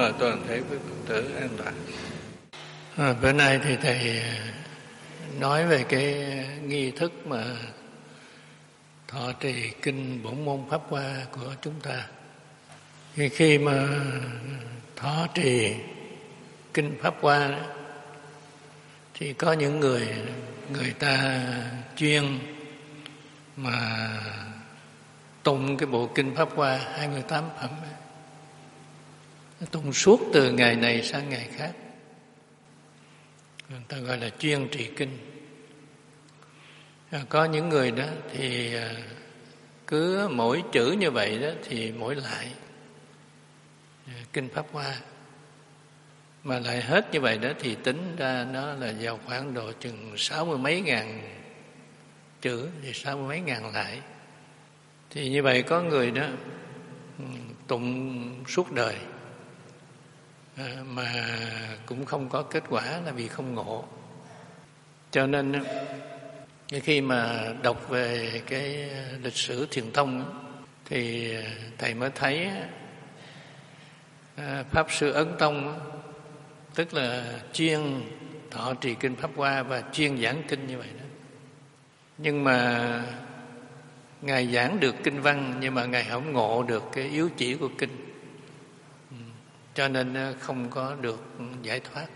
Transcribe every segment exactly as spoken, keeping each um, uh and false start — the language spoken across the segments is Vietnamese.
và toàn thể quý Phật tử an toàn. À, bữa nay thì thầy nói về cái nghi thức mà thọ trì kinh bổn môn pháp hoa của chúng ta. Khi, khi mà thọ trì kinh pháp hoa đó, thì có những người người ta chuyên mà tụng cái bộ kinh pháp hoa hai mươi tám phẩm, tụng suốt từ ngày này sang ngày khác, người ta gọi là chuyên trì kinh. Có những người đó thì cứ mỗi chữ như vậy đó thì mỗi lại kinh pháp hoa, mà lại hết như vậy đó thì tính ra nó là vào khoảng độ chừng sáu mươi mấy ngàn chữ, thì sáu mươi mấy ngàn lại. Thì như vậy có người đó tụng suốt đời mà cũng không có kết quả, là vì không ngộ. Cho nên khi mà đọc về cái lịch sử Thiền Tông thì thầy mới thấy Pháp Sư Ấn Tông tức là chuyên thọ trì kinh pháp hoa và chuyên giảng kinh như vậy đó. Nhưng mà Ngài giảng được kinh văn, nhưng mà Ngài không ngộ được cái yếu chỉ của kinh, cho nên không có được giải thoát.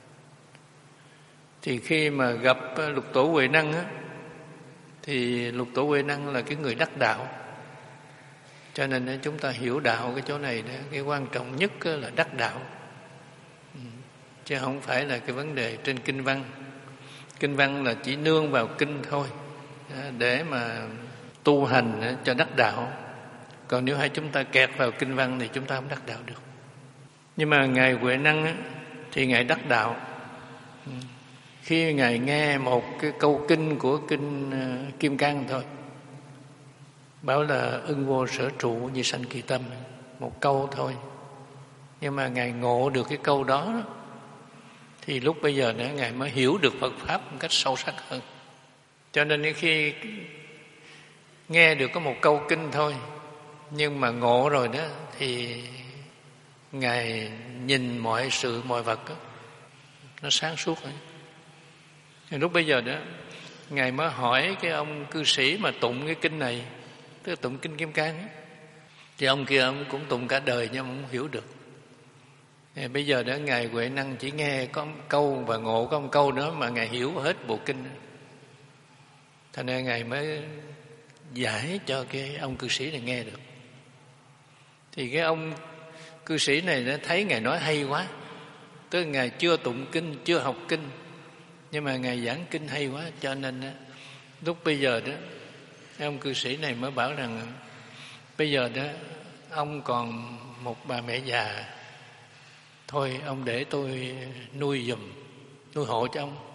Thì khi mà gặp Lục Tổ Huệ Năng á, thì Lục Tổ Huệ Năng là cái người đắc đạo, cho nên chúng ta hiểu đạo cái chỗ này đó, cái quan trọng nhất là đắc đạo, chứ không phải là cái vấn đề trên kinh văn. Kinh văn là chỉ nương vào kinh thôi để mà tu hành cho đắc đạo. Còn nếu hai chúng ta kẹt vào kinh văn thì chúng ta không đắc đạo được. Nhưng mà Ngài Huệ Năng á, thì Ngài đắc đạo khi Ngài nghe một cái câu kinh của kinh Kim Cang thôi, bảo là ưng vô sở trụ như sanh kỳ tâm, một câu thôi. Nhưng mà Ngài ngộ được cái câu đó, đó thì lúc bây giờ nữa Ngài mới hiểu được Phật Pháp một cách sâu sắc hơn. Cho nên khi nghe được có một câu kinh thôi, nhưng mà ngộ rồi đó thì Ngài nhìn mọi sự mọi vật đó, nó sáng suốt rồi. Thì lúc bây giờ đó Ngài mới hỏi cái ông cư sĩ mà tụng cái kinh này, tức là tụng kinh Kim Cang ấy. Thì ông kia ông cũng tụng cả đời nhưng mà không hiểu được. Thì bây giờ đó Ngài Huệ Năng chỉ nghe có một câu và ngộ có một câu đó mà Ngài hiểu hết bộ kinh. Thành ra Ngài mới giải cho cái ông cư sĩ này nghe được. Thì cái ông cư sĩ này đã thấy Ngài nói hay quá, tức là Ngài chưa tụng kinh, chưa học kinh, nhưng mà Ngài giảng kinh hay quá, cho nên đó, lúc bây giờ đó ông cư sĩ này mới bảo rằng bây giờ đó ông còn một bà mẹ già, thôi ông để tôi nuôi giùm, nuôi hộ cho ông.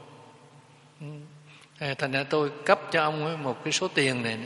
Thành ra tôi cấp cho ông một cái số tiền này.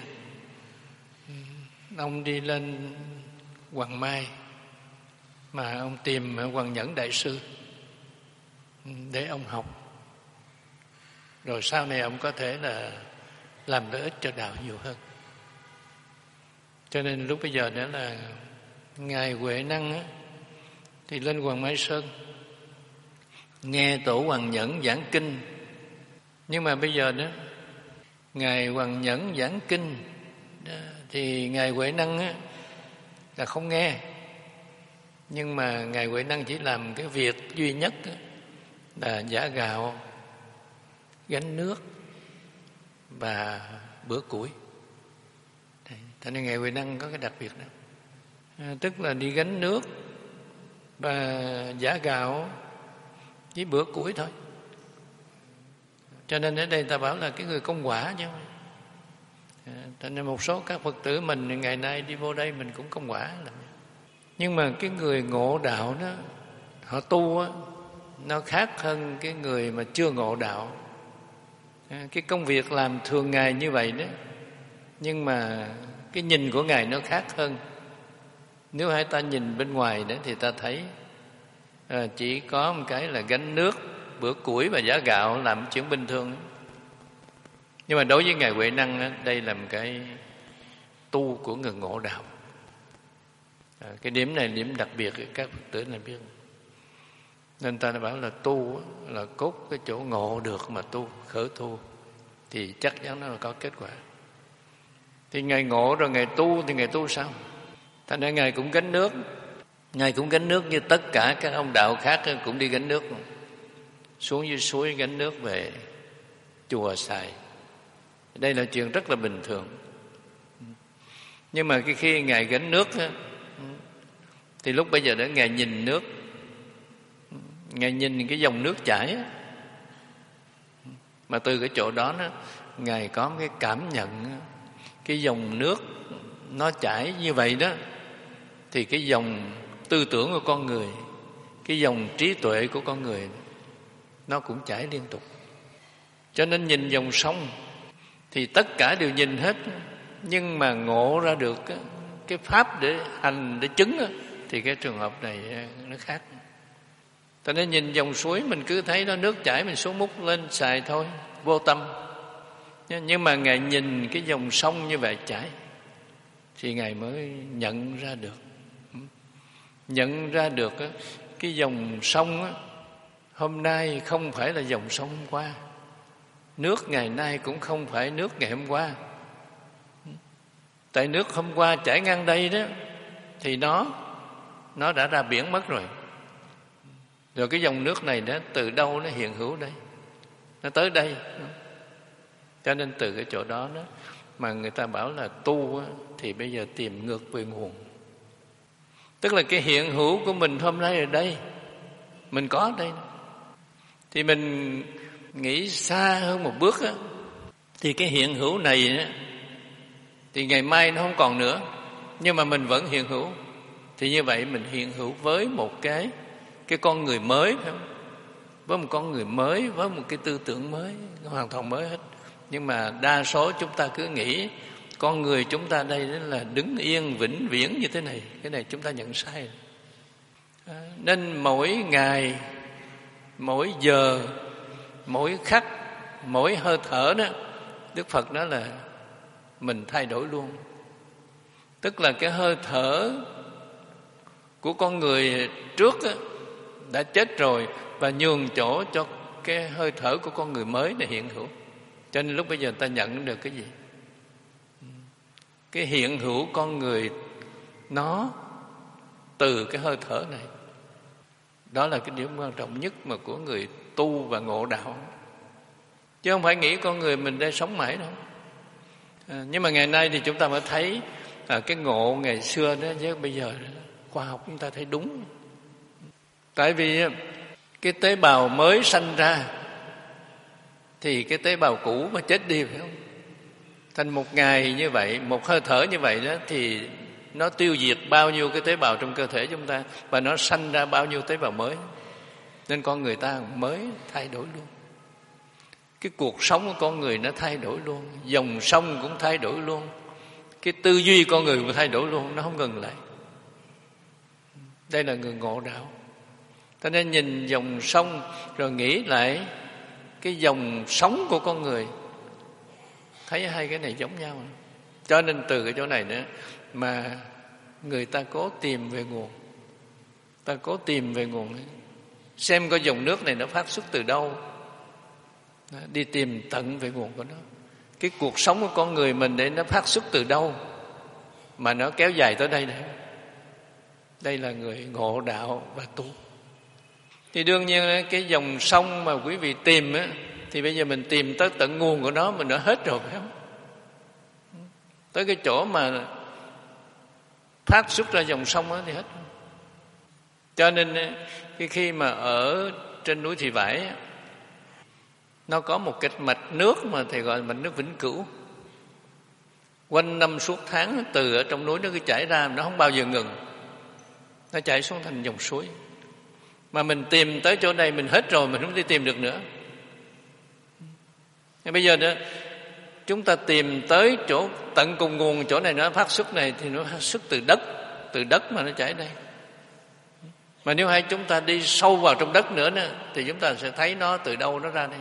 Ông đi lên Hoàng Mai mà ông tìm Hoàng Nhẫn Đại Sư để ông học, rồi sau này ông có thể là làm lợi ích cho đạo nhiều hơn. Cho nên lúc bây giờ đó là Ngài Huệ Năng á, thì lên Hoàng Mai Sơn nghe Tổ Hoàng Nhẫn giảng kinh. Nhưng mà bây giờ đó Ngài Hoàng Nhẫn giảng kinh đó, thì Ngài Huệ Năng á, là không nghe. Nhưng mà Ngài Huệ Năng chỉ làm cái việc duy nhất á, là giã gạo, gánh nước và bữa củi. Thế nên Ngài Huệ Năng có cái đặc biệt đó, à, tức là đi gánh nước và giã gạo với bữa củi thôi. Cho nên ở đây ta bảo là cái người công quả chứ. Cho nên một số các Phật tử mình ngày nay đi vô đây mình cũng công quả. Nhưng mà cái người ngộ đạo đó, họ tu á, nó khác hơn cái người mà chưa ngộ đạo. Cái công việc làm thường ngày như vậy đó, nhưng mà cái nhìn của Ngài nó khác hơn. Nếu hai ta nhìn bên ngoài đó thì ta thấy à, chỉ có một cái là gánh nước, bữa củi và giã gạo làm chuyện bình thường. Nhưng mà đối với Ngài Huệ Năng đó, đây là một cái tu của người ngộ đạo. À, cái điểm này là điểm đặc biệt các Phật tử này biết. Nên ta đã bảo là tu là cốt cái chỗ ngộ được mà tu, khởi tu thì chắc chắn nó là có kết quả. Thì Ngài ngộ rồi Ngài tu thì Ngài tu sao? Thành ra Ngài cũng gánh nước. Ngài cũng gánh nước như tất cả các ông đạo khác cũng đi gánh nước. Xuống dưới suối gánh nước về chùa xài. Đây là chuyện rất là bình thường. Nhưng mà cái khi Ngài gánh nước thì lúc bây giờ đó Ngài nhìn nước, Ngài nhìn cái dòng nước chảy, mà từ cái chỗ đó, đó Ngài có cái cảm nhận cái dòng nước nó chảy như vậy đó, thì cái dòng tư tưởng của con người, cái dòng trí tuệ của con người nó cũng chảy liên tục. Cho nên nhìn dòng sông thì tất cả đều nhìn hết, nhưng mà ngộ ra được cái pháp để hành, để chứng thì cái trường hợp này nó khác. Cho nên nhìn dòng suối mình cứ thấy nó nước chảy, mình xuống múc lên xài thôi, vô tâm. Nhưng mà Ngài nhìn cái dòng sông như vậy chảy thì Ngài mới nhận ra được. Nhận ra được cái dòng sông hôm nay không phải là dòng sông hôm qua, nước ngày nay cũng không phải nước ngày hôm qua. Tại nước hôm qua chảy ngang đây đó thì nó nó đã ra biển mất rồi. Rồi cái dòng nước này đó từ đâu nó hiện hữu đây, nó tới đây. Cho nên từ cái chỗ đó đó mà người ta bảo là tu thì bây giờ tìm ngược về nguồn. Tức là cái hiện hữu của mình hôm nay ở đây, mình có ở đây, thì mình nghĩ xa hơn một bước á, thì cái hiện hữu này á, thì ngày mai nó không còn nữa, nhưng mà mình vẫn hiện hữu. Thì như vậy mình hiện hữu với một cái cái con người mới, phải không? Với một con người mới, với một cái tư tưởng mới, hoàn toàn mới hết. Nhưng mà đa số chúng ta cứ nghĩ con người chúng ta đây là đứng yên vĩnh viễn như thế này. Cái này chúng ta nhận sai. À, nên mỗi ngày, mỗi giờ, mỗi khắc, mỗi hơi thở đó, Đức Phật nói là mình thay đổi luôn. Tức là cái hơi thở của con người trước đó, đã chết rồi và nhường chỗ cho cái hơi thở của con người mới để hiện hữu. Cho nên lúc bây giờ ta nhận được cái gì? Cái hiện hữu con người nó từ cái hơi thở này. Đó là cái điểm quan trọng nhất mà của người tu và ngộ đạo. Chứ không phải nghĩ con người mình đây sống mãi đâu. À, nhưng mà ngày nay thì chúng ta mới thấy à, cái ngộ ngày xưa đó chứ bây giờ khoa học chúng ta thấy đúng. Tại vì cái tế bào mới sanh ra thì cái tế bào cũ mà chết đi, phải không? Thành một ngày như vậy, một hơi thở như vậy đó, thì nó tiêu diệt bao nhiêu cái tế bào trong cơ thể chúng ta, và nó sanh ra bao nhiêu tế bào mới. Nên con người ta mới thay đổi luôn. Cái cuộc sống của con người nó thay đổi luôn, dòng sông cũng thay đổi luôn, cái tư duy con người cũng thay đổi luôn, nó không ngừng lại. Đây là người ngộ đạo. Cho nên nhìn dòng sông rồi nghĩ lại cái dòng sống của con người, thấy hai cái này giống nhau. Cho nên từ cái chỗ này nữa mà người ta cố tìm về nguồn. Ta cố tìm về nguồn, xem coi dòng nước này nó phát xuất từ đâu, đi tìm tận về nguồn của nó. Cái cuộc sống của con người mình để nó phát xuất từ đâu mà nó kéo dài tới đây này. Đây là người ngộ đạo và tu. Thì đương nhiên cái dòng sông mà quý vị tìm á, thì bây giờ mình tìm tới tận nguồn của nó, mình đã hết rồi, phải không? Tới cái chỗ mà phát xuất ra dòng sông đó thì hết. Cho nên cái khi mà ở trên núi Thị Vải, nó có một cái mạch nước mà thầy gọi là mạch nước vĩnh cửu. Quanh năm suốt tháng từ ở trong núi nó cứ chảy ra, nó không bao giờ ngừng. Nó chảy xuống thành dòng suối. Mà mình tìm tới chỗ này mình hết rồi, mình không đi tìm được nữa. Bây giờ đó, chúng ta tìm tới chỗ tận cùng nguồn chỗ này nó phát xuất này, thì nó phát xuất từ đất, từ đất mà nó chảy đây. Mà nếu hay chúng ta đi sâu vào trong đất nữa, nữa thì chúng ta sẽ thấy nó từ đâu nó ra đây.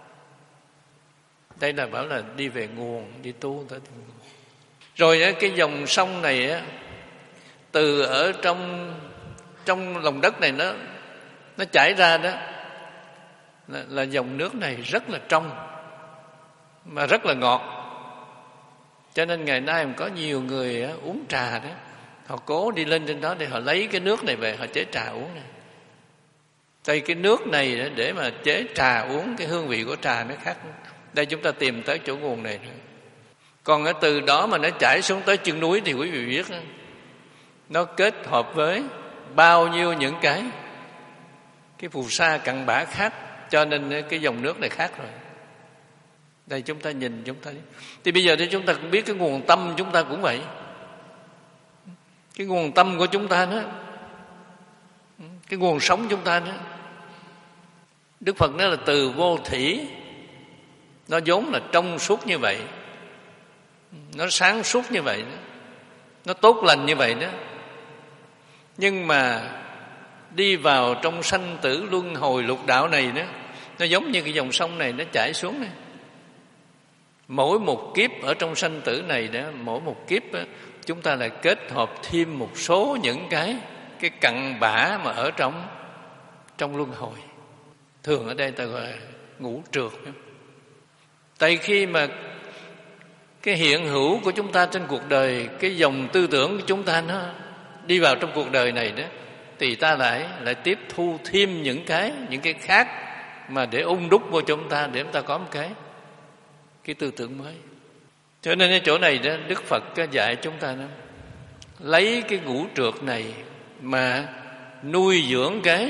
Đây là bảo là đi về nguồn, đi tu tới nguồn. Rồi cái dòng sông này từ ở trong trong lòng đất này nó nó chảy ra đó là, là dòng nước này rất là trong mà rất là ngọt. Cho nên ngày nay có nhiều người á, uống trà đó, họ cố đi lên trên đó để họ lấy cái nước này về họ chế trà uống này. Tại cái nước này đó, để mà chế trà uống, cái hương vị của trà nó khác. Đây chúng ta tìm tới chỗ nguồn này rồi. Còn ở từ đó mà nó chảy xuống tới chân núi thì quý vị biết đó, nó kết hợp với bao nhiêu những cái cái phù sa cặn bã khác, cho nên cái dòng nước này khác rồi. Đây chúng ta nhìn chúng ta. Thì bây giờ thì chúng ta cũng biết cái nguồn tâm chúng ta cũng vậy. Cái nguồn tâm của chúng ta đó, cái nguồn sống chúng ta đó, Đức Phật nói là từ vô thỉ, nó vốn là trong suốt như vậy, nó sáng suốt như vậy đó, nó tốt lành như vậy đó. Nhưng mà đi vào trong sanh tử luân hồi lục đạo này đó, nó giống như cái dòng sông này nó chảy xuống này. Mỗi một kiếp ở trong sanh tử này đó, mỗi một kiếp đó, chúng ta lại kết hợp thêm một số những cái cái cặn bã mà ở trong trong luân hồi. Thường ở đây ta gọi là ngũ trượt. Tại khi mà cái hiện hữu của chúng ta trên cuộc đời, cái dòng tư tưởng của chúng ta nó đi vào trong cuộc đời này đó, thì ta lại lại tiếp thu thêm những cái những cái khác mà để ung đúc vô chúng ta, để chúng ta có một cái cái tư tưởng mới. Cho nên cái chỗ này đó, Đức Phật dạy chúng ta đó, lấy cái ngũ trượt này mà nuôi dưỡng cái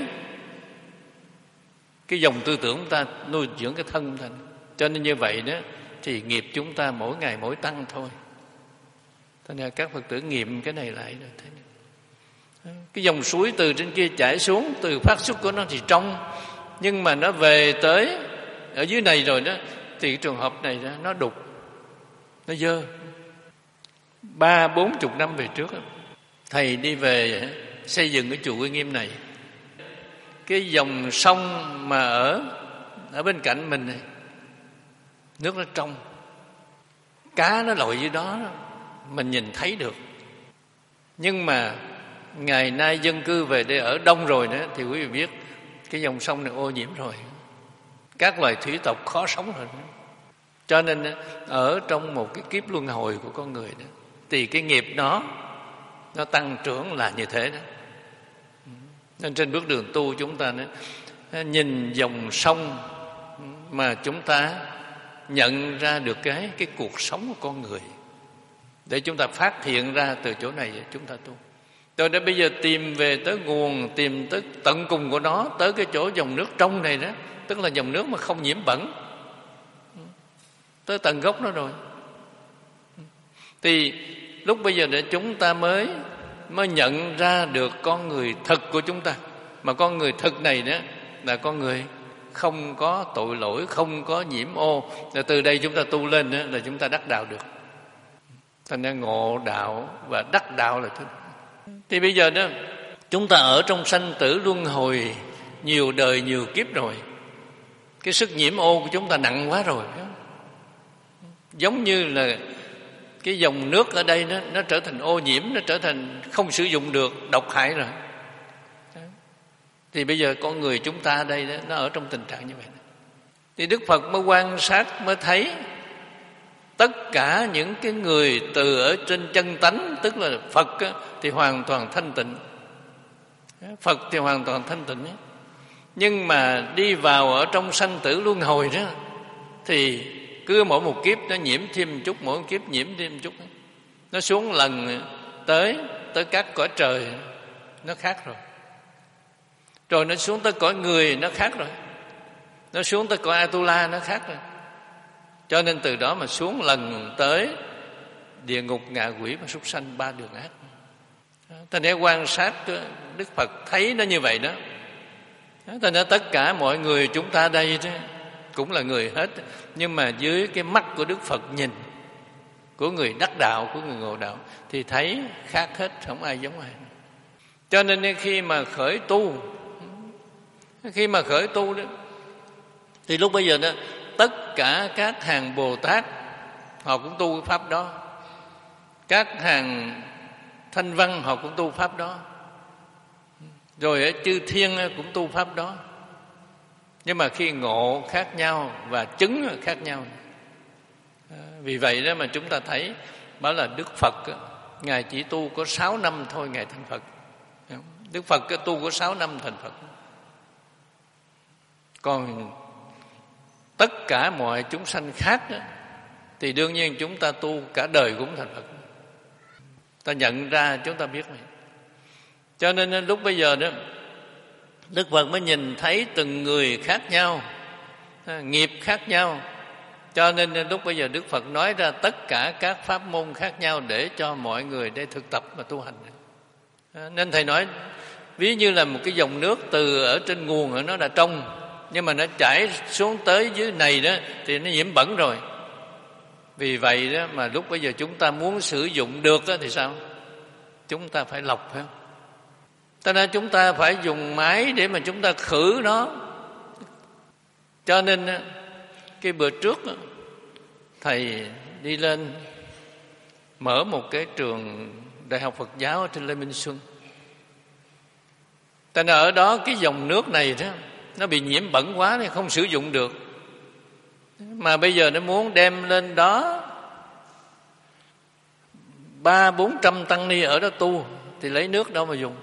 cái dòng tư tưởng chúng ta, nuôi dưỡng cái thân chúng ta. Cho nên như vậy đó thì nghiệp chúng ta mỗi ngày mỗi tăng thôi. Cho nên các Phật tử nghiệm cái này lại rồi thấy. Cái dòng suối từ trên kia chảy xuống, từ phát xuất của nó thì trong, nhưng mà nó về tới ở dưới này rồi đó, thì cái trường hợp này đó, nó đục, nó dơ. Ba bốn chục năm về trước, thầy đi về xây dựng cái chùa Uy Nghiêm này, cái dòng sông mà ở ở bên cạnh mình này, nước nó trong, cá nó lội dưới đó, mình nhìn thấy được. Nhưng mà ngày nay dân cư về đây ở đông rồi đó, thì quý vị biết cái dòng sông này ô nhiễm rồi, các loài thủy tộc khó sống rồi đó. Cho nên ở trong một cái kiếp luân hồi của con người đó, thì cái nghiệp nó nó tăng trưởng là như thế đó. Nên trên bước đường tu chúng ta đó, nhìn dòng sông mà chúng ta nhận ra được cái cái cuộc sống của con người, để chúng ta phát hiện ra từ chỗ này chúng ta tu. Rồi đến bây giờ tìm về tới nguồn, tìm tới tận cùng của nó, tới cái chỗ dòng nước trong này đó, tức là dòng nước mà không nhiễm bẩn, tới tận gốc nó rồi. Thì lúc bây giờ để chúng ta mới mới nhận ra được con người thực của chúng ta. Mà con người thực này đó là con người không có tội lỗi, không có nhiễm ô. Và từ đây chúng ta tu lên đó, là chúng ta đắc đạo được. Thành ra ngộ đạo và đắc đạo là thứ. Thì bây giờ đó, chúng ta ở trong sanh tử luân hồi nhiều đời nhiều kiếp rồi, cái sức nhiễm ô của chúng ta nặng quá rồi. Giống như là cái dòng nước ở đây nó, nó trở thành ô nhiễm, nó trở thành không sử dụng được, độc hại rồi. Thì bây giờ con người chúng ta ở đây đó, nó ở trong tình trạng như vậy. Thì Đức Phật mới quan sát, mới thấy tất cả những cái người từ ở trên chân tánh, tức là Phật á, thì hoàn toàn thanh tịnh. Phật thì hoàn toàn thanh tịnh ấy. Nhưng mà đi vào ở trong sanh tử luân hồi đó, thì cứ mỗi một kiếp nó nhiễm thêm một chút, mỗi một kiếp nhiễm thêm một chút. Nó xuống lần tới tới các cõi trời nó khác rồi. Rồi nó xuống tới cõi người nó khác rồi. Nó xuống tới cõi Atula nó khác rồi. Cho nên từ đó mà xuống lần tới địa ngục, ngạ quỷ và súc sanh, ba đường ác. Thành ra quan sát Đức Phật thấy nó như vậy đó. Thành ra tất cả mọi người chúng ta đây đó, cũng là người hết, nhưng mà dưới cái mắt của Đức Phật nhìn, của người đắc đạo, của người ngộ đạo, thì thấy khác hết, không ai giống ai. Cho nên khi mà khởi tu, khi mà khởi tu đó, thì lúc bây giờ đó, tất cả các hàng Bồ Tát họ cũng tu cái pháp đó, các hàng Thanh Văn họ cũng tu pháp đó. Rồi ở chư thiên cũng tu pháp đó. Nhưng mà khi ngộ khác nhau và chứng khác nhau. Vì vậy đó mà chúng ta thấy bảo là Đức Phật Ngài chỉ tu có sáu năm thôi Ngài thành Phật. Đức Phật tu có sáu năm thành Phật. Còn tất cả mọi chúng sanh khác đó, thì đương nhiên chúng ta tu cả đời cũng thành Phật. Ta nhận ra chúng ta biết này. Cho nên lúc bây giờ đó Đức Phật mới nhìn thấy từng người khác nhau, nghiệp khác nhau. Cho nên lúc bây giờ Đức Phật nói ra tất cả các pháp môn khác nhau để cho mọi người để thực tập và tu hành. Nên Thầy nói ví như là một cái dòng nước từ ở trên nguồn nó là trong, nhưng mà nó chảy xuống tới dưới này đó thì nó nhiễm bẩn rồi. Vì vậy đó mà lúc bây giờ chúng ta muốn sử dụng được đó thì sao? Chúng ta phải lọc, phải không? Cho nên chúng ta phải dùng máy để mà chúng ta khử nó. Cho nên cái bữa trước Thầy đi lên mở một cái trường Đại học Phật giáo ở trên Lê Minh Xuân. Cho nên ở đó cái dòng nước này đó nó bị nhiễm bẩn quá nên không sử dụng được. Mà bây giờ nó muốn đem lên đó ba bốn trăm tăng ni ở đó tu thì lấy nước đâu mà dùng.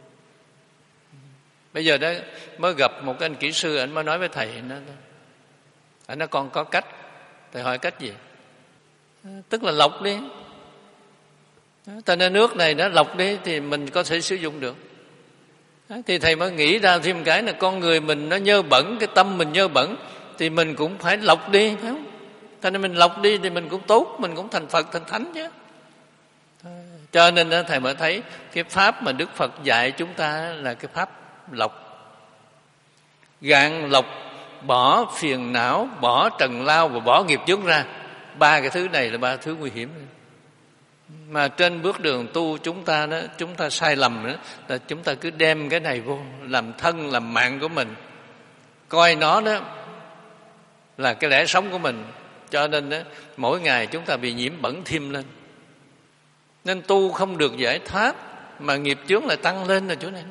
Bây giờ đó mới gặp một cái anh kỹ sư, anh mới nói với Thầy, nó anh nói con có cách. Thầy hỏi cách gì? Tức là lọc đi. Cho nên nước này nó lọc đi thì mình có thể sử dụng được. Thì Thầy mới nghĩ ra thêm cái là con người mình nó nhơ bẩn, cái tâm mình nhơ bẩn thì mình cũng phải lọc đi, phải không? Cho nên mình lọc đi thì mình cũng tốt, mình cũng thành Phật, thành Thánh chứ. Cho nên Thầy mới thấy cái pháp mà Đức Phật dạy chúng ta là cái pháp lọc. Gạn lọc, bỏ phiền não, bỏ trần lao và bỏ nghiệp chướng ra. Ba cái thứ này là ba thứ nguy hiểm. Mà trên bước đường tu chúng ta đó, chúng ta sai lầm đó, là chúng ta cứ đem cái này vô làm thân, làm mạng của mình, coi nó đó là cái lẽ sống của mình. Cho nên đó, mỗi ngày chúng ta bị nhiễm bẩn thêm lên. Nên tu không được giải thoát mà nghiệp chướng lại tăng lên là chỗ này.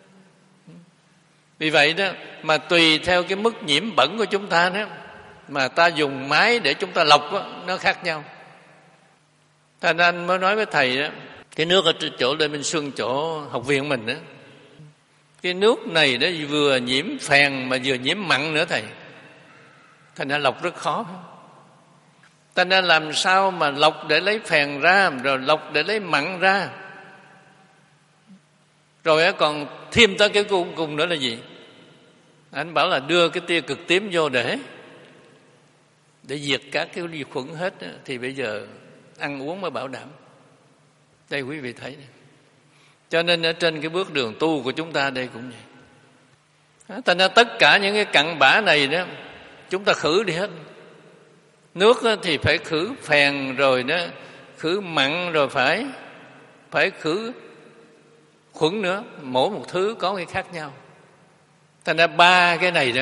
Vì vậy đó mà tùy theo cái mức nhiễm bẩn của chúng ta đó mà ta dùng máy để chúng ta lọc đó, nó khác nhau. Thành anh mới nói với Thầy đó, cái nước ở chỗ Lê Minh Xuân, chỗ học viện mình đó, cái nước này đó vừa nhiễm phèn mà vừa nhiễm mặn nữa Thầy. Thành ra lọc rất khó. Thành ra làm sao mà lọc để lấy phèn ra, rồi lọc để lấy mặn ra, rồi còn thêm tới cái cuối cùng nữa là gì? Anh bảo là đưa cái tia cực tím vô để để diệt các cái vi khuẩn hết. Thì bây giờ ăn uống mới bảo đảm. Đây quý vị thấy này. Cho nên ở trên cái bước đường tu của chúng ta đây cũng vậy. Thành ra tất cả những cái cặn bã này đó chúng ta khử đi hết. Nước thì phải khử phèn, rồi đó khử mặn, rồi phải phải khử khuẩn nữa. Mỗi một thứ có cái khác nhau. Thành ra ba cái này đó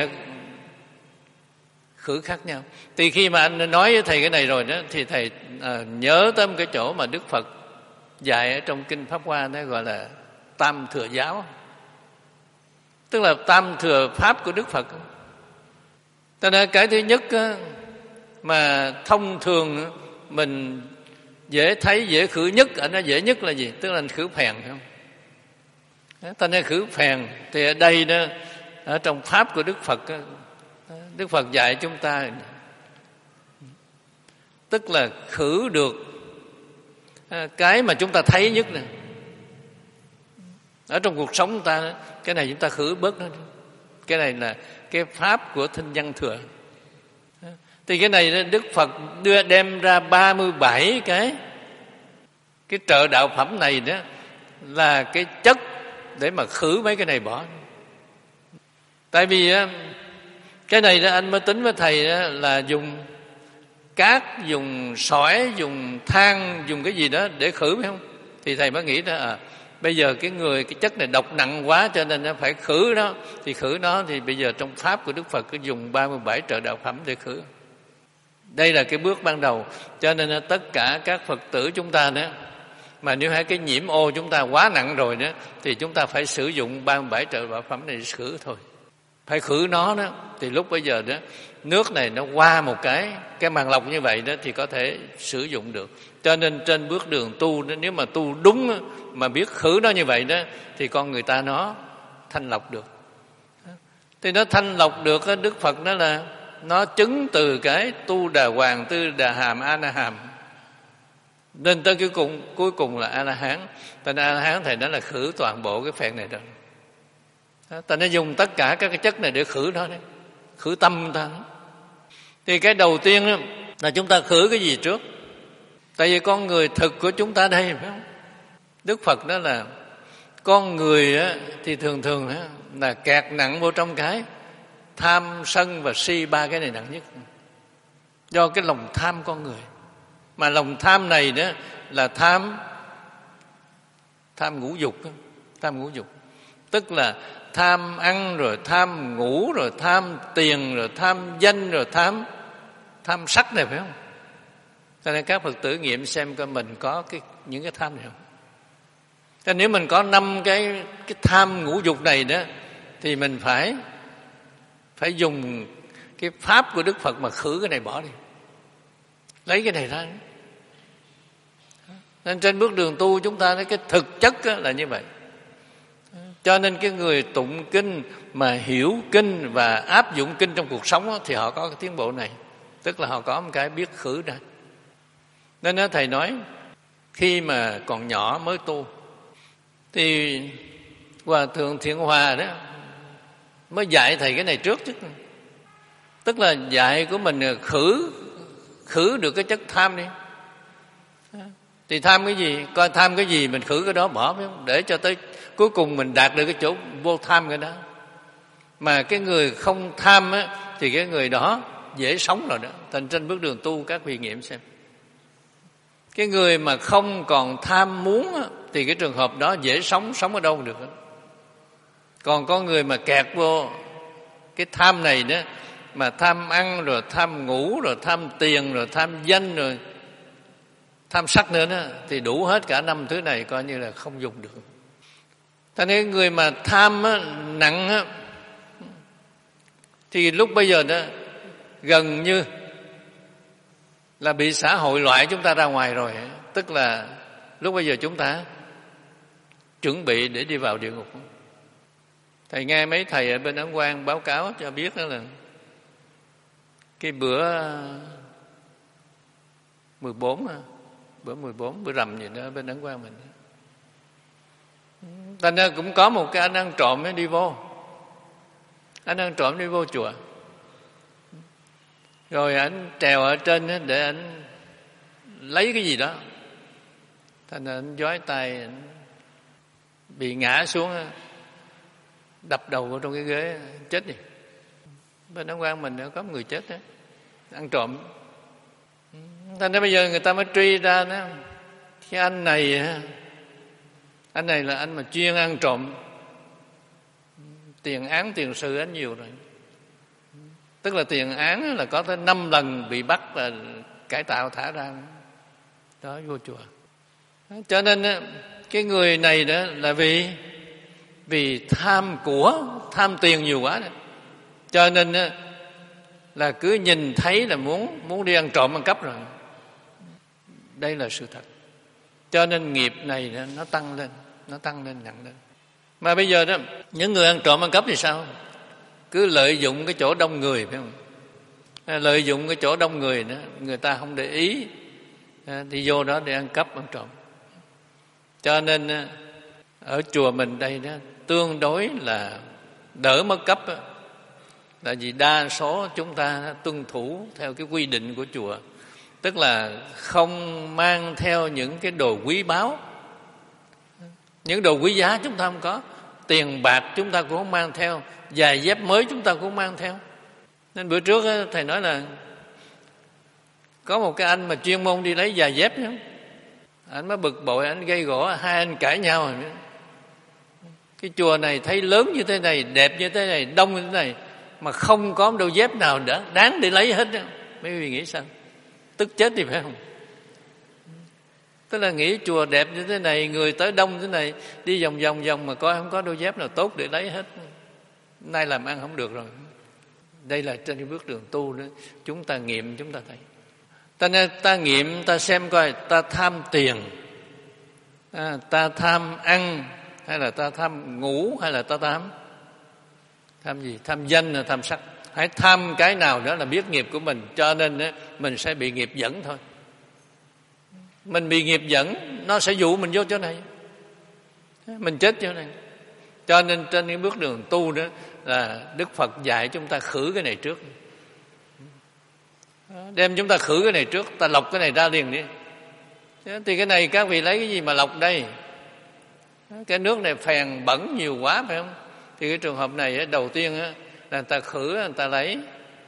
khử khác nhau. Thì khi mà anh nói với Thầy cái này rồi đó thì Thầy à, nhớ tới một cái chỗ mà Đức Phật dạy ở trong Kinh Pháp Hoa, nó gọi là Tam Thừa Giáo. Tức là Tam Thừa Pháp của Đức Phật. Cho nên cái thứ nhất á, mà thông thường mình dễ thấy, dễ khử nhất, ở nó dễ nhất là gì? Tức là khử phèn, phải không? Ta nên khử phèn. Thì ở đây đó, ở trong Pháp của Đức Phật, Đức Phật dạy chúng ta tức là khử được cái mà chúng ta thấy nhất nè. Ở trong cuộc sống chúng ta, cái này chúng ta khử bớt nó. Cái này là cái pháp của Thinh Văn Thừa. Thì cái này Đức Phật đưa đem ra ba mươi bảy cái cái trợ đạo phẩm này đó là cái chất để mà khử mấy cái này bỏ. Tại vì cái này đó anh mới tính với Thầy đó là dùng cát, dùng sỏi, dùng than, dùng cái gì đó để khử, phải không? Thì Thầy mới nghĩ đó à, bây giờ cái người cái chất này độc nặng quá cho nên nó phải khử nó. Thì khử nó thì bây giờ trong pháp của Đức Phật cứ dùng ba mươi bảy trợ đạo phẩm để khử. Đây là cái bước ban đầu. Cho nên tất cả các Phật tử chúng ta đó Mà nếu hai cái nhiễm ô chúng ta quá nặng rồi đó, thì chúng ta phải sử dụng ba mươi bảy trợ bảo phẩm này để khử thôi. Phải khử nó đó, thì lúc bây giờ đó nước này nó qua một cái cái màng lọc như vậy đó thì có thể sử dụng được. Cho nên trên bước đường tu đó, nếu mà tu đúng đó, mà biết khử nó như vậy đó, thì con người ta nó thanh lọc được. Thì nó thanh lọc được đó, Đức Phật nói là nó chứng từ cái tu đà hoàng, tư đà hàm, a na hàm, nên tới cuối cùng cuối cùng là A La Hán. Tên A La Hán thầy nói là khử toàn bộ cái phèn này rồi. Ta nó dùng tất cả các cái chất này để khử nó đấy, khử tâm ta. Thì cái đầu tiên đó, là chúng ta khử cái gì trước? Tại vì con người thực của chúng ta đây, phải không? Đức Phật đó là con người á, thì thường thường á, là kẹt nặng vô trong cái tham, sân và si, ba cái này nặng nhất. Do cái lòng tham con người. Mà lòng tham này đó là tham tham ngũ dục, tham ngũ dục, tức là tham ăn, rồi tham ngủ, rồi tham tiền, rồi tham danh, rồi tham tham sắc này, phải không? Cho nên các Phật tử nghiệm xem coi mình có cái những cái tham này không. Cho nên nếu mình có năm cái cái tham ngũ dục này đó, thì mình phải phải dùng cái pháp của Đức Phật mà khử cái này bỏ đi, lấy cái này ra. Nên trên bước đường tu chúng ta thấy cái thực chất là như vậy. Cho nên cái người tụng kinh mà hiểu kinh và áp dụng kinh trong cuộc sống thì họ có cái tiến bộ này, tức là họ có một cái biết khử ra. Nên đó, thầy nói khi mà còn nhỏ mới tu thì Hòa Thượng Thiện Hòa đó mới dạy thầy cái này trước chứ. Tức là dạy của mình là khử khử được cái chất tham đi. Thì tham cái gì, coi tham cái gì mình khử cái đó bỏ, phải không? Để cho tới cuối cùng mình đạt được cái chỗ vô tham cái đó. Mà cái người không tham á, thì cái người đó dễ sống rồi đó. Thành trên bước đường tu các vị nghiệm xem, cái người mà không còn tham muốn á, thì cái trường hợp đó dễ sống, sống ở đâu được. Còn có người mà kẹt vô cái tham này đó, mà tham ăn, rồi tham ngủ, rồi tham tiền, rồi tham danh, rồi tham sắc nữa đó, thì đủ hết cả năm thứ này coi như là không dùng được. Cho nên người mà tham á, nặng á, thì lúc bây giờ đó gần như là bị xã hội loại chúng ta ra ngoài rồi. Tức là lúc bây giờ chúng ta chuẩn bị để đi vào địa ngục. Thầy nghe mấy thầy ở bên Ấn Quang báo cáo cho biết đó là cái bữa mười bốn à, bữa mười bốn, bữa rằm gì đó ở bên Ấn Quang mình. Thành ra cũng có một cái anh ăn trộm mới đi vô. Anh ăn trộm đi vô chùa. Rồi anh trèo ở trên để anh lấy cái gì đó. Thành ra anh giói tay, anh bị ngã xuống, đập đầu vào trong cái ghế, chết đi. Bên Ấn Quang mình có một người chết đó, ăn trộm. Thành ra bây giờ người ta mới truy ra đó, cái anh này anh này là anh mà chuyên ăn trộm, tiền án tiền sự anh nhiều rồi. Tức là tiền án là có tới năm lần bị bắt và cải tạo thả ra đó, vô chùa. Cho nên cái người này đó là vì vì tham của, tham tiền nhiều quá đó. Cho nên là cứ nhìn thấy là muốn muốn đi ăn trộm ăn cắp rồi. Đây là sự thật. Cho nên nghiệp này nó tăng lên, nó tăng lên nặng lên. Mà bây giờ đó, những người ăn trộm ăn cắp thì sao? Cứ lợi dụng cái chỗ đông người, phải không? Lợi dụng cái chỗ đông người đó, người ta không để ý thì vô đó để ăn cắp ăn trộm. Cho nên ở chùa mình đây đó tương đối là đỡ mất cắp đó. Là vì đa số chúng ta tuân thủ theo cái quy định của chùa, tức là không mang theo những cái đồ quý báu, những đồ quý giá chúng ta không có, tiền bạc chúng ta cũng không mang theo, giày dép mới chúng ta cũng không mang theo. Nên bữa trước đó, thầy nói là có một cái anh mà chuyên môn đi lấy giày dép đó. Anh mới bực bội, anh gây gổ, hai anh cãi nhau rồi. Cái chùa này thấy lớn như thế này, đẹp như thế này, đông như thế này, mà không có đôi dép nào đã đáng để lấy hết đó. Mấy vị nghĩ sao? Tức chết thì phải không? Tức là nghĩ chùa đẹp như thế này, người tới đông thế này, đi vòng vòng vòng mà coi không có đôi dép nào tốt để lấy hết, nay làm ăn không được rồi. Đây là trên cái bước đường tu đó, chúng ta nghiệm chúng ta thấy. Ta nên ta nghiệm, ta xem coi ta tham tiền, à, ta tham ăn, hay là ta tham ngủ, hay là ta tham tham gì? Tham danh là tham sắc. Hãy tham cái nào đó là biết nghiệp của mình, cho nên á, mình sẽ bị nghiệp dẫn thôi. Mình bị nghiệp dẫn, nó sẽ dụ mình vô chỗ này, mình chết chỗ này. Cho nên trên cái bước đường tu đó là Đức Phật dạy chúng ta khử cái này trước, đem chúng ta khử cái này trước, ta lọc cái này ra liền đi. Thì cái này các vị lấy cái gì mà lọc đây? Cái nước này phèn bẩn nhiều quá phải không? Thì cái trường hợp này đầu tiên là người ta khử, người ta lấy.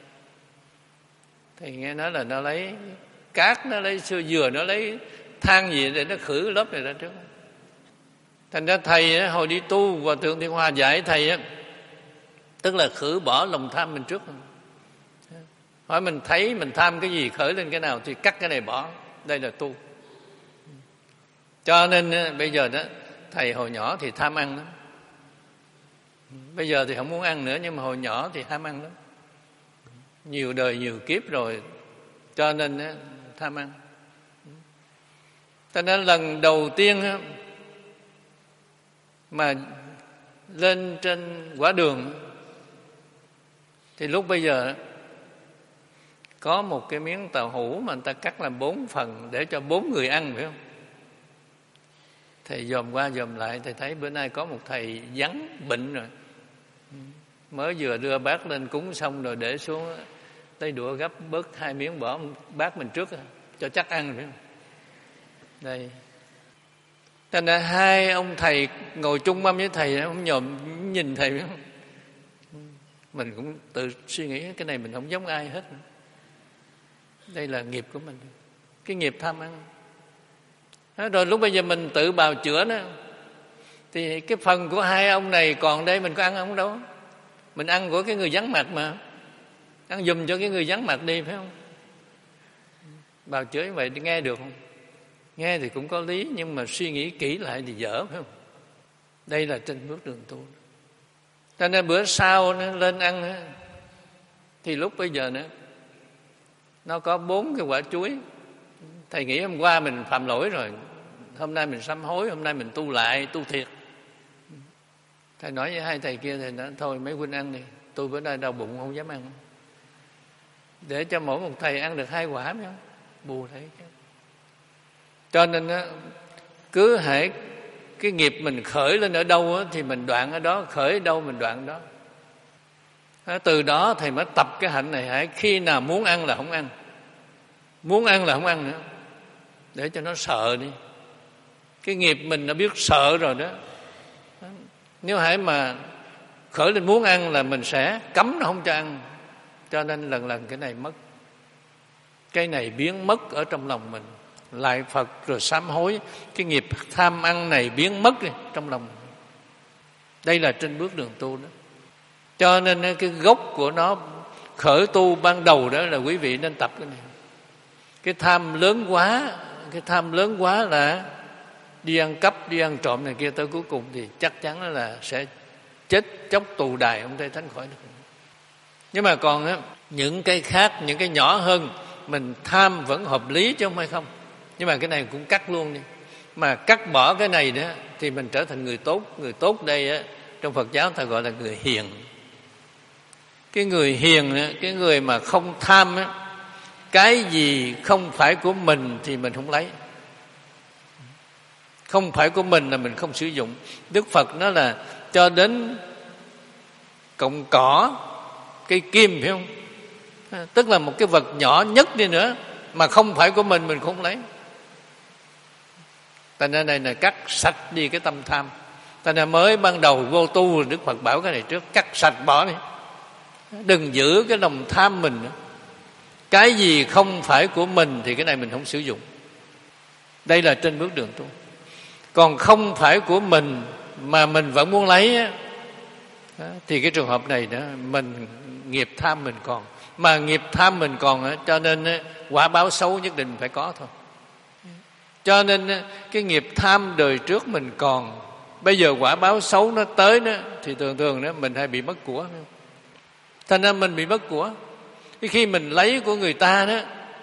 Thì nghe nói là nó lấy cát, nó lấy xưa dừa, nó lấy than gì để nó khử lớp này ra trước. Thành ra thầy hồi đi tu, Hòa Thượng Thiên Hòa dạy thầy á, tức là khử bỏ lòng tham mình trước. Hỏi mình thấy mình tham cái gì, khởi lên cái nào thì cắt cái này bỏ. Đây là tu. Cho nên bây giờ đó, thầy hồi nhỏ thì tham ăn lắm. Bây giờ thì không muốn ăn nữa, nhưng mà hồi nhỏ thì tham ăn lắm. Nhiều đời nhiều kiếp rồi, cho nên tham ăn. Cho nên lần đầu tiên mà lên trên quả đường thì lúc bây giờ có một cái miếng tàu hũ mà người ta cắt làm bốn phần để cho bốn người ăn, phải không? Thầy dòm qua dòm lại, thầy thấy bữa nay có một thầy vắng bệnh rồi, mới vừa đưa bát lên cúng xong rồi để xuống, tay đũa gấp bớt hai miếng bỏ bát mình trước cho chắc ăn, phải không? Đây. Thành ra hai ông thầy ngồi chung mâm với thầy, ông nhòm nhìn thầy, phải không? Mình cũng tự suy nghĩ cái này mình không giống ai hết. Đây là nghiệp của mình, cái nghiệp tham ăn. Rồi lúc bây giờ mình tự bào chữa đó, thì cái phần của hai ông này còn đây mình có ăn không đâu. Mình ăn của cái người vắng mặt mà, ăn giùm cho cái người vắng mặt đi, phải không? Bào chữa như vậy nghe được không? Nghe thì cũng có lý, nhưng mà suy nghĩ kỹ lại thì dở, phải không? Đây là trên bước đường tu. Cho nên bữa sau nó lên ăn thì lúc bây giờ nữa nó có bốn cái quả chuối. Thầy nghĩ hôm qua mình phạm lỗi rồi, hôm nay mình sám hối, hôm nay mình tu lại, tu thiệt. Thầy nói với hai thầy kia, thầy nói thôi mấy huynh ăn đi, tôi bữa nay đau bụng không dám ăn. Để cho mỗi một thầy ăn được hai quả, phải không? Bù thấy. Cho nên cứ hễ cái nghiệp mình khởi lên ở đâu thì mình đoạn ở đó, khởi ở đâu mình đoạn đó. Từ đó thầy mới tập cái hạnh này, hãy khi nào muốn ăn là không ăn, muốn ăn là không ăn nữa, để cho nó sợ đi. Cái nghiệp mình đã biết sợ rồi đó. Nếu hãy mà khởi lên muốn ăn là mình sẽ cấm nó không cho ăn. Cho nên lần lần cái này mất, cái này biến mất ở trong lòng mình. Lại Phật rồi sám hối, cái nghiệp tham ăn này biến mất đi trong lòng. Đây là trên bước đường tu đó. Cho nên cái gốc của nó khởi tu ban đầu đó là quý vị nên tập cái này. Cái tham lớn quá, cái tham lớn quá là đi ăn cắp, đi ăn trộm này kia, tới cuối cùng thì chắc chắn là sẽ chết chóc tù đài, không thể tránh khỏi được. Nhưng mà còn á, những cái khác, những cái nhỏ hơn, mình tham vẫn hợp lý chứ không phải không. Nhưng mà cái này cũng cắt luôn đi. Mà cắt bỏ cái này đó thì mình trở thành người tốt. Người tốt đây á, trong Phật giáo ta gọi là người hiền. Cái người hiền á, cái người mà không tham á, cái gì không phải của mình thì mình không lấy. Không phải của mình là mình không sử dụng. Đức Phật nói là cho đến cọng cỏ, cây kim, phải không? Tức là một cái vật nhỏ nhất đi nữa mà không phải của mình, mình không lấy. Thành ra này là cắt sạch đi cái tâm tham. Thành ra mới ban đầu vô tu, Đức Phật bảo cái này trước, cắt sạch bỏ đi. Đừng giữ cái lòng tham mình nữa. Cái gì không phải của mình thì cái này mình không sử dụng. Đây là trên bước đường tu. Còn không phải của mình mà mình vẫn muốn lấy á, thì cái trường hợp này đó, mình nghiệp tham mình còn. Mà nghiệp tham mình còn á, cho nên quả báo xấu nhất định phải có thôi. Cho nên cái nghiệp tham đời trước mình còn, bây giờ quả báo xấu nó tới đó, thì thường thường đó mình hay bị mất của. Thành ra mình bị mất của. Cái khi mình lấy của người ta đó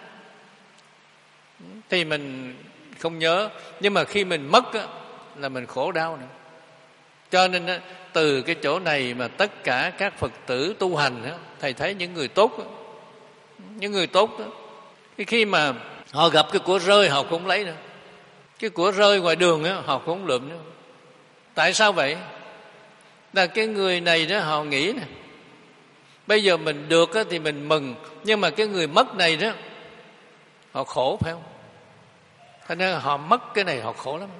thì mình không nhớ, nhưng mà khi mình mất đó, là mình khổ đau nữa. Cho nên đó, từ cái chỗ này mà tất cả các Phật tử tu hành đó, thầy thấy những người tốt đó, những người tốt đó, cái khi mà họ gặp cái của rơi họ cũng lấy nữa, cái của rơi ngoài đường đó, họ cũng không lượm nữa. Tại sao vậy? Là cái người này đó họ nghĩ nè, bây giờ mình được đó, thì mình mừng, nhưng mà cái người mất này đó họ khổ, phải không? Thế nên họ mất cái này họ khổ lắm.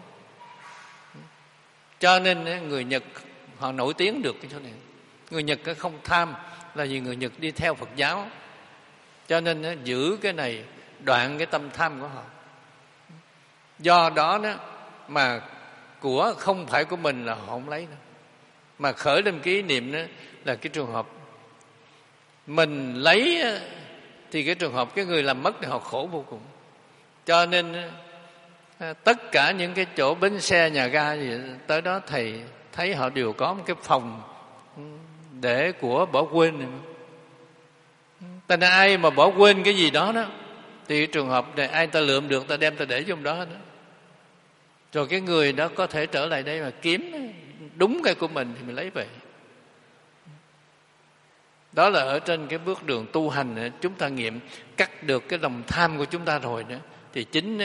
Cho nên người Nhật họ nổi tiếng được cái chỗ này. Người Nhật không tham là vì người Nhật đi theo Phật giáo, cho nên giữ cái này, đoạn cái tâm tham của họ. Do đó đó mà của không phải của mình là họ không lấy nữa. Mà khởi lên cái ý niệm đó là cái trường hợp mình lấy thì cái trường hợp cái người làm mất thì họ khổ vô cùng. Cho nên tất cả những cái chỗ bến xe, nhà ga gì tới đó thầy thấy họ đều có một cái phòng để của bỏ quên này. Tại nên ai mà bỏ quên cái gì đó đó thì trường hợp này ai ta lượm được ta đem ta để trong đó đó. Rồi cái người đó có thể trở lại đây mà kiếm đúng cái của mình thì mình lấy về. Đó là ở trên cái bước đường tu hành chúng ta nghiệm cắt được cái lòng tham của chúng ta rồi đó, thì chính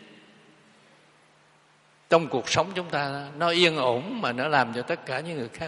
trong cuộc sống chúng ta nó yên ổn mà nó làm cho tất cả những người khác.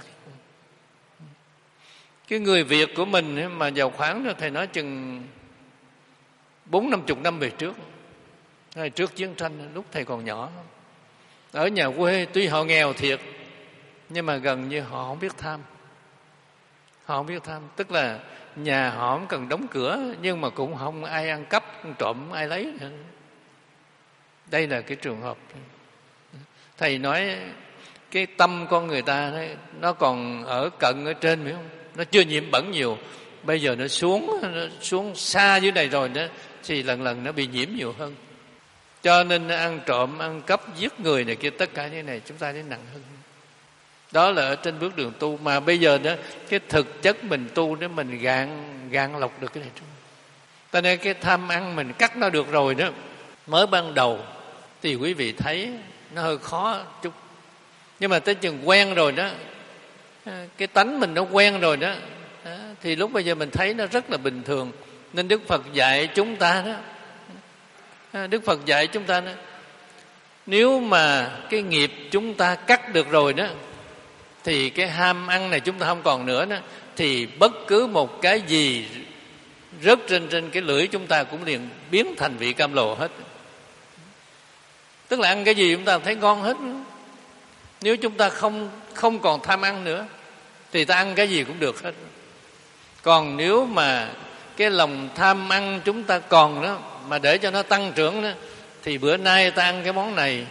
Cái người Việt của mình mà giàu khoáng thầy nói chừng bốn năm chục năm về trước, trước chiến tranh, lúc thầy còn nhỏ, ở nhà quê tuy họ nghèo thiệt nhưng mà gần như họ không biết tham. Họ không biết tham, tức là nhà họ không cần đóng cửa nhưng mà cũng không ai ăn cắp, không trộm, ai lấy. Đây là cái trường hợp. Thầy nói cái tâm con người ta nó còn ở cận ở trên, phải không? Nó chưa nhiễm bẩn nhiều. Bây giờ nó xuống, nó xuống xa dưới này rồi đó, thì lần lần nó bị nhiễm nhiều hơn. Cho nên ăn trộm, ăn cắp, giết người này kia, tất cả những này chúng ta thấy nặng hơn. Đó là ở trên bước đường tu. Mà bây giờ đó cái thực chất mình tu để mình gạn gạn lọc được cái này. Cho nên cái tham ăn mình cắt nó được rồi đó, mới ban đầu thì quý vị thấy nó hơi khó chút, nhưng mà tới chừng quen rồi đó, cái tánh mình nó quen rồi đó, thì lúc bây giờ mình thấy nó rất là bình thường. Nên Đức Phật dạy chúng ta đó, Đức Phật dạy chúng ta đó, nếu mà cái nghiệp chúng ta cắt được rồi đó, thì cái ham ăn này chúng ta không còn nữa đó, thì bất cứ một cái gì rớt trên trên cái lưỡi chúng ta cũng liền biến thành vị cam lồ hết. Tức là ăn cái gì chúng ta thấy ngon hết. Nếu chúng ta không không còn tham ăn nữa thì ta ăn cái gì cũng được hết. Còn nếu mà cái lòng tham ăn chúng ta còn đó, mà để cho nó tăng trưởng đó, thì bữa nay ta ăn cái món này,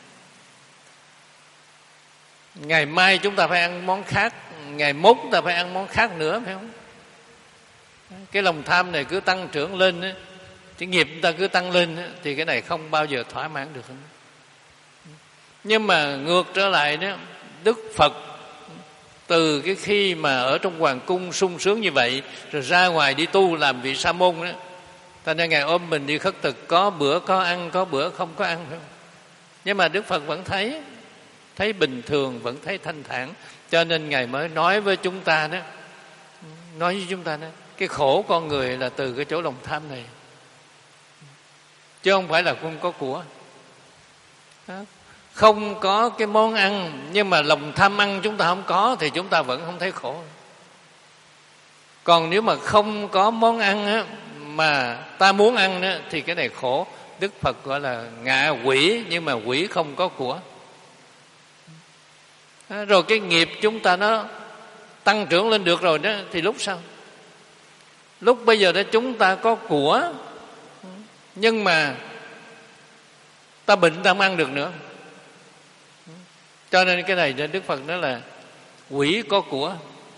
ngày mai chúng ta phải ăn món khác, ngày mốt ta phải ăn món khác nữa, phải không? Cái lòng tham này cứ tăng trưởng lên đó, cái nghiệp chúng ta cứ tăng lên đó, thì cái này không bao giờ thỏa mãn được. Nhưng mà ngược trở lại đó, Đức Phật từ cái khi mà ở trong hoàng cung sung sướng như vậy, rồi ra ngoài đi tu làm vị sa môn đó, ta nên Ngài ôm mình đi khất thực, có bữa có ăn, có bữa không có ăn, phải không? Nhưng mà Đức Phật vẫn thấy thấy bình thường, vẫn thấy thanh thản. Cho nên Ngài mới nói với chúng ta đó, nói với chúng ta đó, cái khổ con người là từ cái chỗ lòng tham này, chứ không phải là không có của. Đó. Không có cái món ăn, nhưng mà lòng tham ăn chúng ta không có, thì chúng ta vẫn không thấy khổ. Còn nếu mà không có món ăn á, mà ta muốn ăn á, thì cái này khổ. Đức Phật gọi là ngạ quỷ, nhưng mà quỷ không có của. Rồi cái nghiệp chúng ta nó tăng trưởng lên được rồi đó, thì lúc sau, lúc bây giờ đó chúng ta có của, nhưng mà ta bệnh ta không ăn được nữa. Cho nên cái này Đức Phật nói là quỷ có của.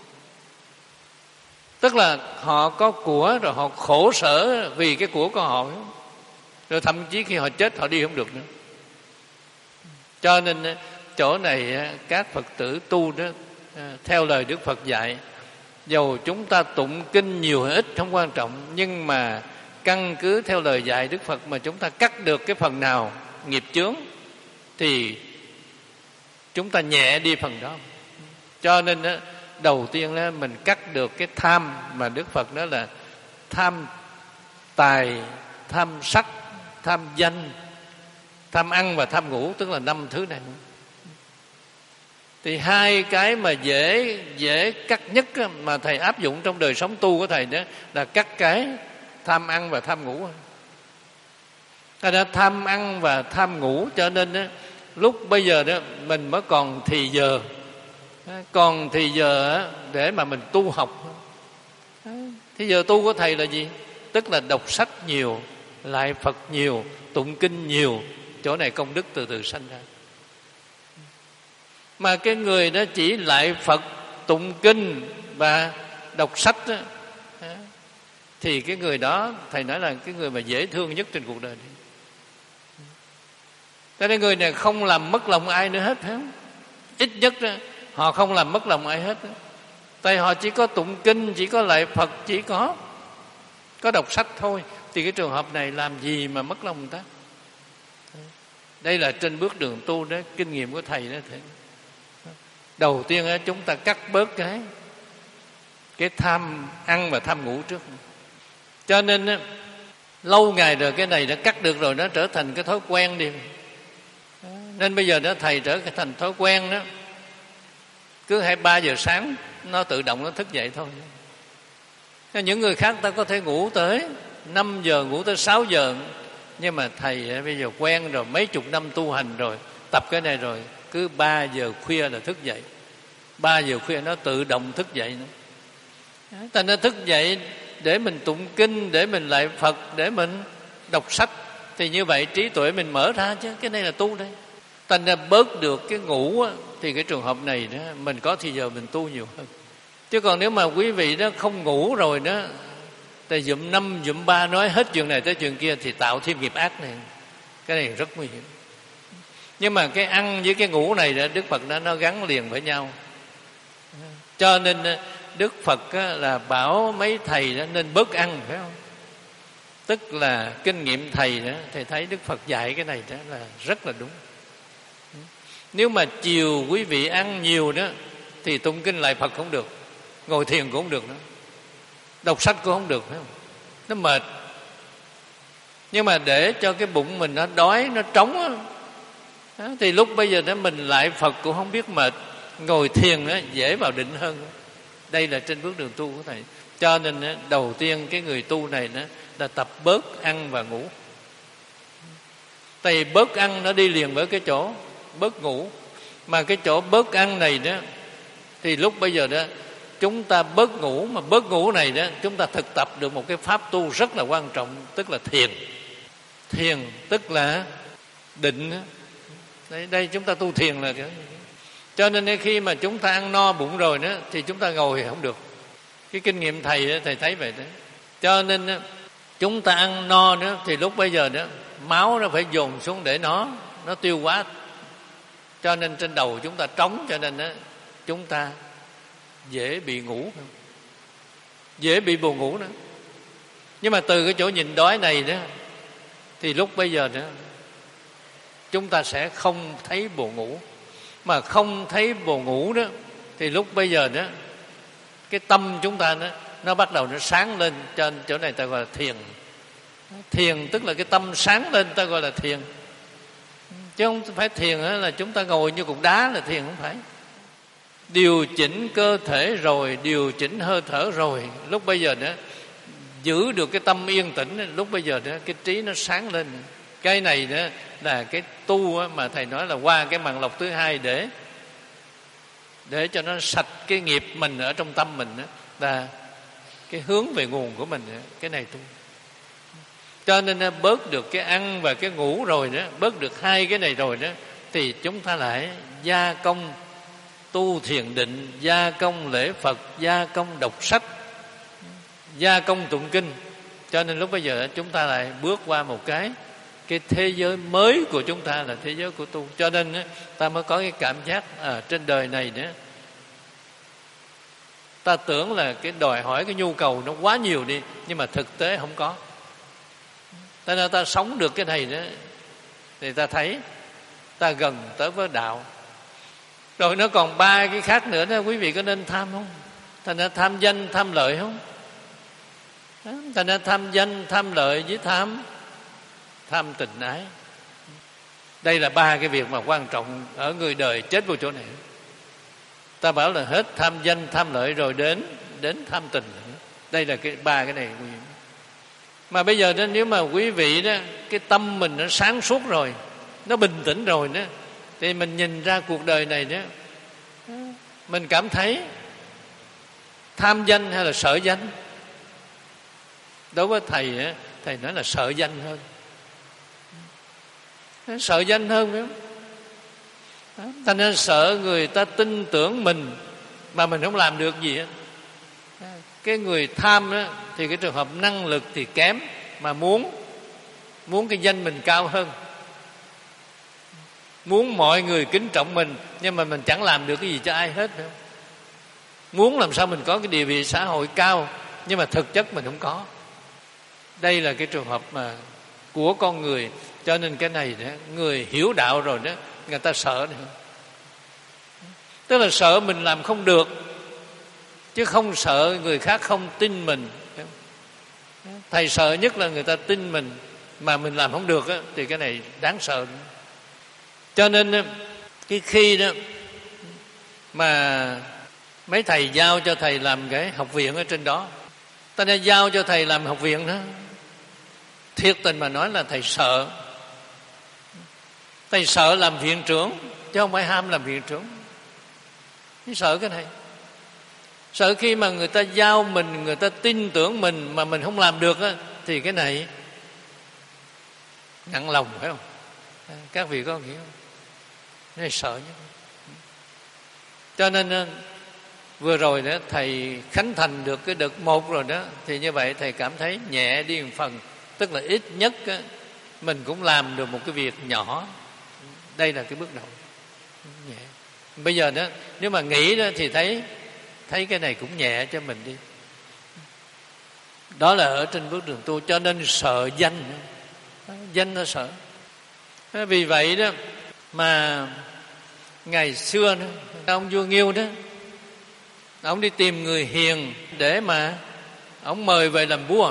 Tức là họ có của rồi họ khổ sở vì cái của của họ, rồi thậm chí khi họ chết họ đi không được nữa. Cho nên chỗ này các Phật tử tu đó, theo lời Đức Phật dạy, dầu chúng ta tụng kinh nhiều hay ít không quan trọng, nhưng mà căn cứ theo lời dạy Đức Phật mà chúng ta cắt được cái phần nào nghiệp chướng thì chúng ta nhẹ đi phần đó. Cho nên đó, đầu tiên đó, mình cắt được cái tham mà Đức Phật nói là tham tài, tham sắc, tham danh, tham ăn và tham ngủ, tức là năm thứ này. Thì hai cái mà dễ dễ cắt nhất mà thầy áp dụng trong đời sống tu của thầy đó là cắt cái tham ăn và tham ngủ. Thật ra tham ăn và tham ngủ, cho nên đó, lúc bây giờ đó mình mới còn thì giờ, còn thì giờ để mà mình tu học. Thì giờ tu của thầy là gì? Tức là đọc sách nhiều, lại Phật nhiều, tụng kinh nhiều, chỗ này công đức từ từ sanh ra. Mà cái người đó chỉ lại Phật, tụng kinh và đọc sách đó, thì cái người đó thầy nói là cái người mà dễ thương nhất trên cuộc đời này. Cho nên người này không làm mất lòng ai nữa hết, phải không? Ít nhất đó, họ không làm mất lòng ai hết. Tại họ chỉ có tụng kinh, chỉ có lại Phật, chỉ có có đọc sách thôi. Thì cái trường hợp này làm gì mà mất lòng người ta? Đây là trên bước đường tu đó, kinh nghiệm của thầy đó. Thầy. Đầu tiên đó, chúng ta cắt bớt cái cái tham ăn và tham ngủ trước. Cho nên đó, lâu ngày rồi cái này đã cắt được rồi, nó trở thành cái thói quen đi. Nên bây giờ đó thầy trở thành thói quen đó, cứ hai ba giờ sáng nó tự động nó thức dậy thôi. Những người khác ta có thể ngủ tới năm giờ, ngủ tới sáu giờ, nhưng mà thầy bây giờ quen rồi, mấy chục năm tu hành rồi, tập cái này rồi, cứ ba giờ khuya là thức dậy. Ba giờ khuya nó tự động thức dậy nữa. Thành nó thức dậy để mình tụng kinh, để mình lại Phật, để mình đọc sách. Thì như vậy trí tuệ mình mở ra chứ, cái này là tu đây. Thành ra bớt được cái ngủ á, thì cái trường hợp này đó, mình có thì giờ mình tu nhiều hơn. Chứ còn nếu mà quý vị đó không ngủ rồi đó, tại dụm năm dụm ba nói hết chuyện này tới chuyện kia thì tạo thêm nghiệp ác này. Cái này rất nguy hiểm. Nhưng mà cái ăn với cái ngủ này đó, Đức Phật đã nó gắn liền với nhau. Cho nên Đức Phật á, là bảo mấy thầy đó nên bớt ăn, phải không? Tức là kinh nghiệm thầy đó, thầy thấy Đức Phật dạy cái này đó là rất là đúng. Nếu mà chiều quý vị ăn nhiều đó thì tụng kinh lại Phật không được, ngồi thiền cũng không được nữa, đọc sách cũng không được, phải không? Nó mệt. Nhưng mà để cho cái bụng mình nó đói, nó trống đó, thì lúc bây giờ đó mình lại Phật cũng không biết mệt, ngồi thiền đó, dễ vào định hơn. Đây là trên bước đường tu của thầy. Cho nên đó, đầu tiên cái người tu này đó, là tập bớt ăn và ngủ. Tại vì bớt ăn nó đi liền với cái chỗ bớt ngủ. Mà cái chỗ bớt ăn này đó, thì lúc bây giờ đó chúng ta bớt ngủ, mà bớt ngủ này đó chúng ta thực tập được một cái pháp tu rất là quan trọng, tức là thiền. Thiền tức là định. Đây, đây chúng ta tu thiền là cái. Cho nên khi mà chúng ta ăn no bụng rồi đó thì chúng ta ngồi không được. Cái kinh nghiệm thầy đó, thầy thấy vậy đấy. Cho nên đó, chúng ta ăn no đó thì lúc bây giờ đó máu nó phải dồn xuống để nó nó tiêu hóa. Cho nên trên đầu chúng ta trống, cho nên đó chúng ta dễ bị ngủ, dễ bị buồn ngủ nữa. Nhưng mà từ cái chỗ nhìn đói này đó thì lúc bây giờ đó chúng ta sẽ không thấy buồn ngủ. Mà không thấy buồn ngủ đó thì lúc bây giờ đó cái tâm chúng ta đó, nó bắt đầu nó sáng lên. Cho nên chỗ này ta gọi là thiền. Thiền tức là cái tâm sáng lên, ta gọi là thiền. Chứ không phải thiền là chúng ta ngồi như cục đá là thiền, không phải. Điều chỉnh cơ thể rồi, điều chỉnh hơi thở rồi, lúc bây giờ đó giữ được cái tâm yên tĩnh, lúc bây giờ đó cái trí nó sáng lên. Cái này đó là cái tu mà thầy nói là qua cái màng lọc thứ hai để để cho nó sạch cái nghiệp mình ở trong tâm mình đó, là cái hướng về nguồn của mình đó. Cái này tu. Cho nên bớt được cái ăn và cái ngủ rồi đó, bớt được hai cái này rồi đó, thì chúng ta lại gia công tu thiền định, gia công lễ Phật, gia công đọc sách, gia công tụng kinh. Cho nên lúc bây giờ chúng ta lại bước qua một cái cái thế giới mới của chúng ta là thế giới của tu. Cho nên á, ta mới có cái cảm giác à, trên đời này nữa, ta tưởng là cái đòi hỏi, cái nhu cầu nó quá nhiều đi, nhưng mà thực tế không có. Cho nên ta sống được cái này đó thì ta thấy ta gần tới với đạo. Rồi nó còn ba cái khác nữa đó, quý vị có nên tham không? Thành ra tham danh, tham lợi không? Thành ra tham danh, tham lợi với tham tham tình ái. Đây là ba cái việc mà quan trọng ở người đời chết vô chỗ này. Ta bảo là hết tham danh, tham lợi rồi đến đến tham tình. Đây là cái ba cái này. Mà bây giờ đó, nếu mà quý vị đó, cái tâm mình nó sáng suốt rồi, nó bình tĩnh rồi đó, thì mình nhìn ra cuộc đời này đó, mình cảm thấy tham danh hay là sợ danh. Đối với thầy á, thầy nói là sợ danh hơn. Sợ danh hơn phải không? Thành ra sợ người ta tin tưởng mình mà mình không làm được gì hết. Cái người tham đó, thì cái trường hợp năng lực thì kém, mà muốn muốn cái danh mình cao hơn, muốn mọi người kính trọng mình, nhưng mà mình chẳng làm được cái gì cho ai hết nữa. Muốn làm sao mình có cái địa vị xã hội cao, nhưng mà thực chất mình không có. Đây là cái trường hợp mà của con người. Cho nên cái này đó, người hiểu đạo rồi đó, người ta sợ nữa. Tức là sợ mình làm không được, chứ không sợ người khác không tin mình. Thầy sợ nhất là người ta tin mình mà mình làm không được á, thì cái này đáng sợ. Cho nên cái khi đó mà mấy thầy giao cho thầy làm cái học viện ở trên đó, ta đã giao cho thầy làm học viện đó, thiệt tình mà nói là thầy sợ. Thầy sợ làm viện trưởng, chứ không phải ham làm viện trưởng. Thầy sợ cái này. Sợ khi mà người ta giao mình, người ta tin tưởng mình mà mình không làm được á, thì cái này nặng lòng, phải không? Các vị có hiểu không? Cái này sợ nhất. Cho nên vừa rồi đó, thầy khánh thành được cái đợt một rồi đó, thì như vậy thầy cảm thấy nhẹ đi một phần. Tức là ít nhất á, mình cũng làm được một cái việc nhỏ. Đây là cái bước đầu nhẹ. Bây giờ đó, nếu mà nghĩ đó thì thấy thấy cái này cũng nhẹ cho mình đi. Đó là ở trên bước đường tu. Cho nên sợ danh, danh nó sợ. Vì vậy đó mà ngày xưa đó, ông vua Nghiêu đó, ông đi tìm người hiền để mà ông mời về làm vua.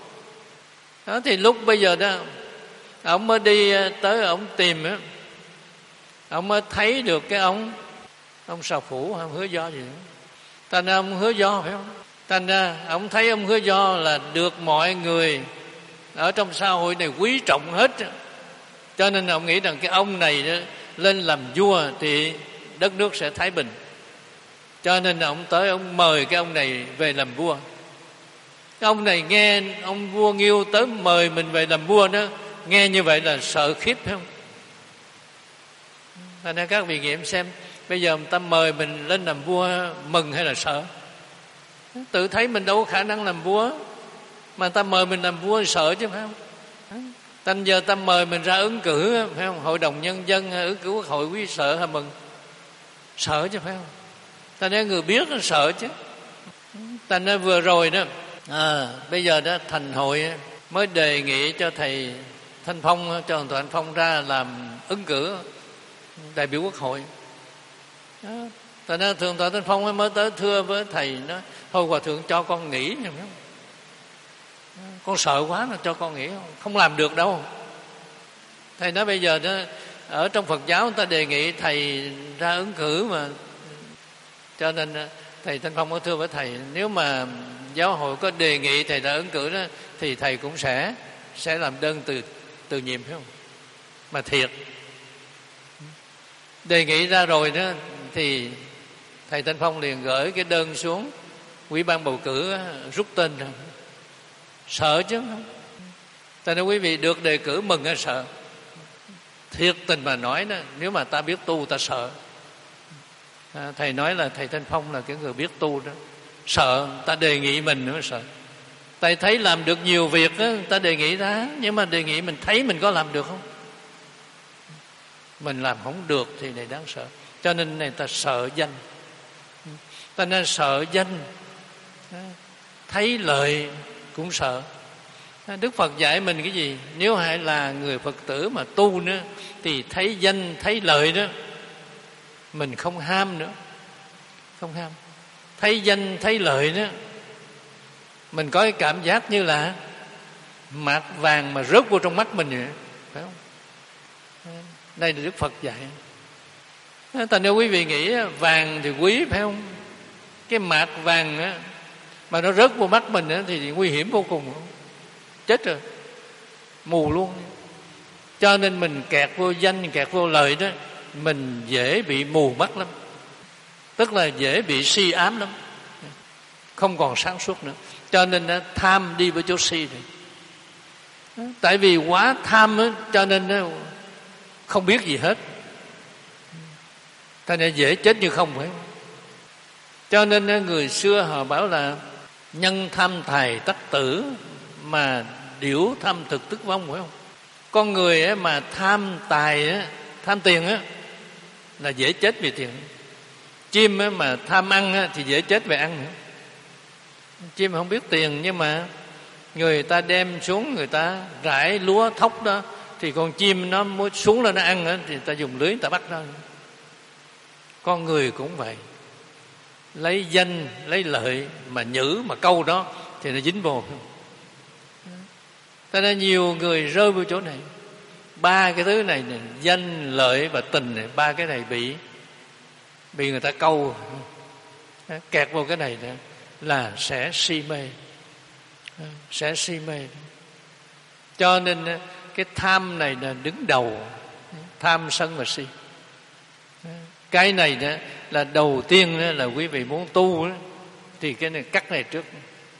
Đó thì lúc bây giờ đó, ông mới đi tới, ông tìm á, ông mới thấy được cái ông ông Sào Phủ, ông Hứa Do gì đó. Thành ra ông Hứa Do, phải không? Thành ra ông thấy ông Hứa Do là được mọi người ở trong xã hội này quý trọng hết. Cho nên ông nghĩ rằng cái ông này đó, lên làm vua thì đất nước sẽ thái bình. Cho nên ông tới, ông mời cái ông này về làm vua. Cái ông này nghe ông vua Nghiêu tới mời mình về làm vua đó, nghe như vậy là sợ khiếp, phải không? Thành ra các vị nghiệm xem, bây giờ người ta mời mình lên làm vua, mừng hay là sợ? Tự thấy mình đâu có khả năng làm vua, mà ta mời mình làm vua sợ chứ, phải không? Thành giờ ta mời mình ra ứng cử, phải không? Hội đồng nhân dân, ứng cử quốc hội, quý sợ hay mừng? Sợ chứ, phải không? Thành ra người biết nó sợ chứ. Thành ra vừa rồi đó, à, bây giờ đó thành hội mới đề nghị cho thầy Thanh Phong, cho thầy Thanh Phong ra làm ứng cử đại biểu quốc hội. Đó. Thành ra thượng tọa Thanh Phong mới tới thưa với thầy, nói thôi hòa thượng cho con nghỉ, phải không? Con sợ quá, nó cho con nghỉ không? Không làm được đâu. Thầy nói bây giờ đó, ở trong Phật giáo người ta đề nghị thầy ra ứng cử mà. Cho nên thầy Thanh Phong có thưa với thầy, nếu mà giáo hội có đề nghị thầy ra ứng cử đó, thì thầy cũng sẽ sẽ làm đơn từ từ nhiệm, phải không? Mà thiệt đề nghị ra rồi đó, thì thầy Thanh Phong liền gửi cái đơn xuống Ủy ban bầu cử, rút tên rồi. Sợ chứ không? Tại nên quý vị được đề cử mừng hay sợ? Thiệt tình mà nói đó, nếu mà ta biết tu ta sợ. À, thầy nói là thầy Thanh Phong là cái người biết tu đó, sợ ta đề nghị mình nữa sợ. Tại thấy làm được nhiều việc á, người ta đề nghị ra, nhưng mà đề nghị mình thấy mình có làm được không? Mình làm không được thì này đáng sợ. Cho nên này ta sợ danh. Ta nên sợ danh. Thấy lợi cũng sợ. Đức Phật dạy mình cái gì? Nếu hay là người Phật tử mà tu nữa thì thấy danh, thấy lợi đó, mình không ham nữa. Không ham. Thấy danh, thấy lợi đó, mình có cái cảm giác như là mạt vàng mà rớt vô trong mắt mình vậy, phải không? Đây là Đức Phật dạy. Thành ra quý vị nghĩ vàng thì quý, phải không? Cái mạt vàng á, mà nó rớt vô mắt mình á, thì nguy hiểm vô cùng. Chết rồi, mù luôn. Cho nên mình kẹt vô danh, kẹt vô lợi đó, mình dễ bị mù mắt lắm. Tức là dễ bị si ám lắm, không còn sáng suốt nữa. Cho nên đó, tham đi với chỗ si này. Tại vì quá tham đó, cho nên đó, không biết gì hết. Thành ra dễ chết như không, phải không? Cho nên đó, người xưa họ bảo là nhân tham tài tắc tử, mà điểu tham thực tức vong, phải không? Con người ấy mà tham tài ấy, tham tiền ấy, là dễ chết vì tiền. Chim ấy mà tham ăn ấy, thì dễ chết về ăn nữa. Chim không biết tiền, nhưng mà người ta đem xuống, người ta rải lúa thóc đó, thì con chim nó mới xuống lên nó ăn ấy, thì người ta dùng lưới người ta bắt nó. Con người cũng vậy, lấy danh, lấy lợi mà nhử, mà câu đó thì nó dính vô. Cho nên nhiều người rơi vào chỗ này. Ba cái thứ này, này danh, lợi và tình này, ba cái này bị bị người ta câu, kẹt vào cái này nữa, là sẽ si mê, sẽ si mê. Cho nên cái tham này là đứng đầu, tham sân và si. Cái này đó là đầu tiên đó, là quý vị muốn tu đó, thì cái này cắt này trước.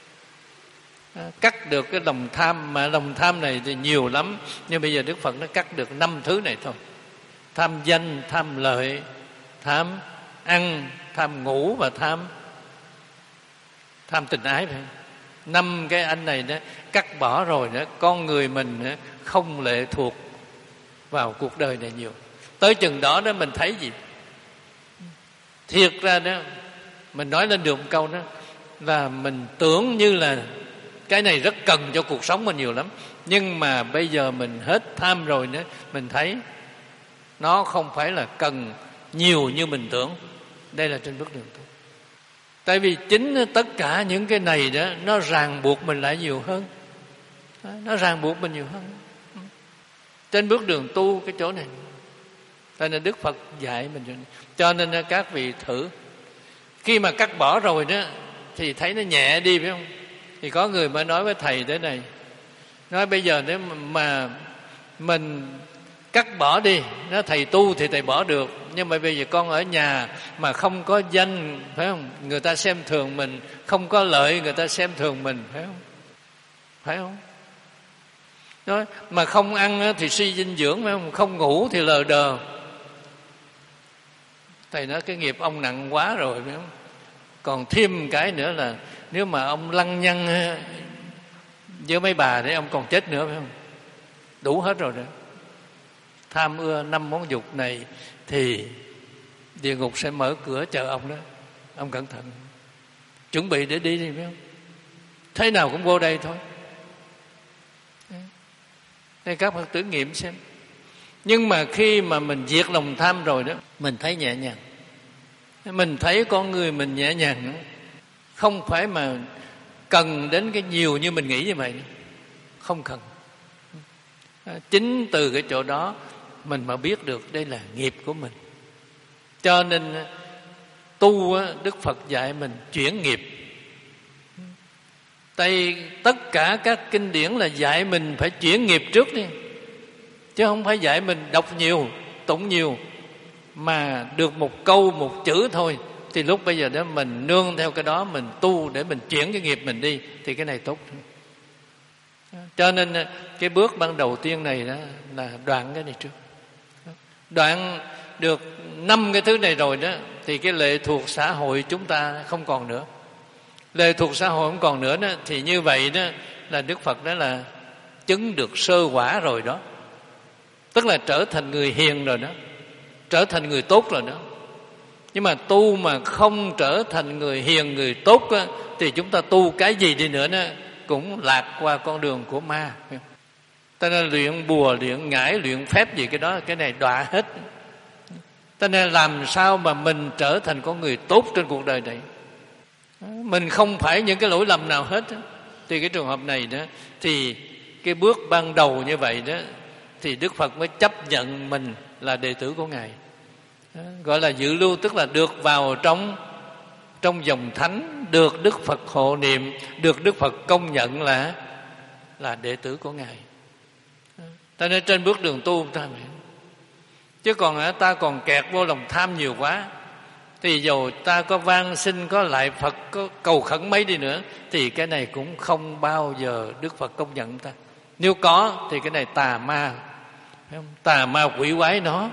Cắt được cái lòng tham, mà lòng tham này thì nhiều lắm, nhưng bây giờ Đức Phật nó cắt được năm thứ này thôi. Tham danh, tham lợi, tham ăn, tham ngủ và tham tham tình ái, phải không? Năm cái anh này đó cắt bỏ rồi đó, con người mình đó, không lệ thuộc vào cuộc đời này nhiều. Tới chừng đó đó mình thấy gì? Thiệt ra đó, mình nói lên được một câu đó là mình tưởng như là cái này rất cần cho cuộc sống mình nhiều lắm, nhưng mà bây giờ mình hết tham rồi nữa, mình thấy nó không phải là cần nhiều như mình tưởng. Đây là trên bước đường tu. Tại vì chính tất cả những cái này đó, nó ràng buộc mình lại nhiều hơn. Nó ràng buộc mình nhiều hơn. Trên bước đường tu cái chỗ này. Cho nên Đức Phật dạy mình. Cho nên các vị thử, khi mà cắt bỏ rồi đó thì thấy nó nhẹ đi, phải không? Thì có người mới nói với thầy thế này, nói bây giờ nếu mà mình cắt bỏ đi, nó thầy tu thì thầy bỏ được, nhưng mà bây giờ con ở nhà mà không có danh, phải không? Người ta xem thường mình, không có lợi người ta xem thường mình, phải không? Phải không? Nói, mà không ăn thì suy dinh dưỡng, phải không? Không ngủ thì lờ đờ. Thầy nói cái nghiệp ông nặng quá rồi, phải không? Còn thêm cái nữa là nếu mà ông lăng nhăng với mấy bà để ông còn chết nữa, phải không? Đủ hết rồi đó. Tham ưa năm món dục này thì địa ngục sẽ mở cửa chờ ông đó. Ông cẩn thận, chuẩn bị để đi đi, phải không? Thế nào cũng vô đây thôi. Nên các Phật tử nghiệm xem. Nhưng mà khi mà mình diệt lòng tham rồi đó, mình thấy nhẹ nhàng. Mình thấy con người mình nhẹ nhàng nữa. Không phải mà cần đến cái nhiều như mình nghĩ như vậy. Không cần. Chính từ cái chỗ đó mình mà biết được đây là nghiệp của mình. Cho nên tu Đức Phật dạy mình chuyển nghiệp. Tại tất cả các kinh điển là dạy mình phải chuyển nghiệp trước đi, chứ không phải dạy mình đọc nhiều, tụng nhiều mà được một câu một chữ thôi. Thì lúc bây giờ đó mình nương theo cái đó, mình tu để mình chuyển cái nghiệp mình đi, thì cái này tốt. Cho nên cái bước ban đầu tiên này đó là đoạn cái này trước. Đoạn được năm cái thứ này rồi đó thì cái lệ thuộc xã hội chúng ta không còn nữa. lệ thuộc xã hội không còn nữa đó, thì như vậy đó là Đức Phật đó là chứng được sơ quả rồi đó, tức là trở thành người hiền rồi đó, trở thành người tốt rồi đó. Nhưng mà tu mà không trở thành người hiền, người tốt đó, thì chúng ta tu cái gì đi nữa đó, cũng lạc qua con đường của ma. Ta nên luyện bùa, luyện ngải, luyện phép gì cái đó, cái này đọa hết. Ta nên làm sao mà mình trở thành con người tốt trên cuộc đời này. Mình không phải những cái lỗi lầm nào hết. Thì cái trường hợp này đó, thì cái bước ban đầu như vậy đó, thì Đức Phật mới chấp nhận mình là đệ tử của Ngài. Gọi là dự lưu, tức là được vào trong trong dòng thánh, được Đức Phật hộ niệm, được Đức Phật công nhận là là đệ tử của Ngài. Ta nên trên bước đường tu ta mới. Chứ còn ta còn kẹt vô lòng tham nhiều quá, thì dù ta có van xin, có lại Phật, có cầu khẩn mấy đi nữa, thì cái này cũng không bao giờ Đức Phật công nhận ta. Nếu có thì cái này tà ma, phải không? Tà ma quỷ quái nó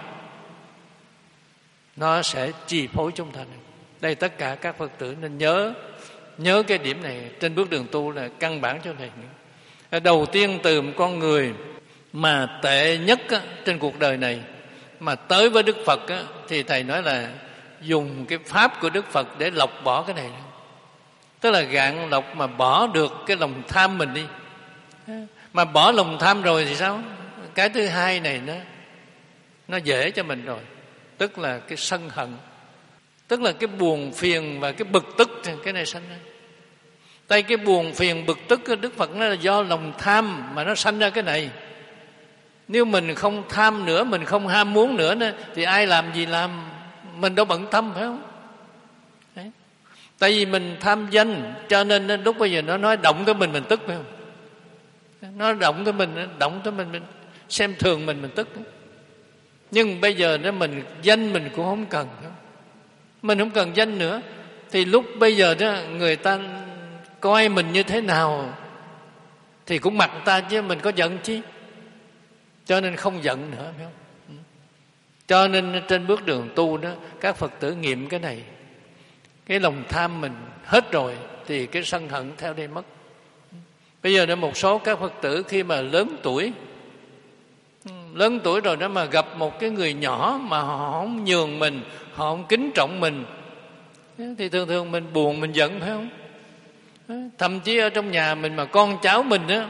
nó sẽ chi phối chúng ta. Đây tất cả các Phật tử nên nhớ nhớ cái điểm này. Trên bước đường tu là căn bản chỗ này. Đầu tiên từ một con người mà tệ nhất á, trên cuộc đời này mà tới với Đức Phật á, thì Thầy nói là dùng cái pháp của Đức Phật để lọc bỏ cái này. Tức là gạn lọc mà bỏ được cái lòng tham mình đi. Mà bỏ lòng tham rồi thì sao? Cái thứ hai này nó nó dễ cho mình rồi. Tức là cái sân hận, tức là cái buồn phiền và cái bực tức, cái này sanh ra. Tại cái buồn phiền bực tức Đức Phật nói là do lòng tham mà nó sanh ra cái này. Nếu mình không tham nữa, mình không ham muốn nữa, thì ai làm gì làm, mình đâu bận tâm, phải không? Đấy. Tại vì mình tham danh, cho nên lúc bây giờ nó nói động tới mình, mình tức, phải không? Nó động tới mình, động tới mình, mình xem thường mình, mình tức. Nhưng bây giờ đó mình danh mình cũng không cần, mình không cần danh nữa, thì lúc bây giờ đó người ta coi mình như thế nào thì cũng mặc ta, chứ mình có giận chi. Cho nên không giận nữa, phải không? Cho nên trên bước đường tu đó, các Phật tử nghiệm cái này. Cái lòng tham mình hết rồi thì cái sân hận theo đây mất. Bây giờ đó một số các Phật tử khi mà lớn tuổi, lớn tuổi rồi đó mà gặp một cái người nhỏ mà họ không nhường mình, họ không kính trọng mình, thì thường thường mình buồn, mình giận, phải không? Thậm chí ở trong nhà mình mà con cháu mình đó,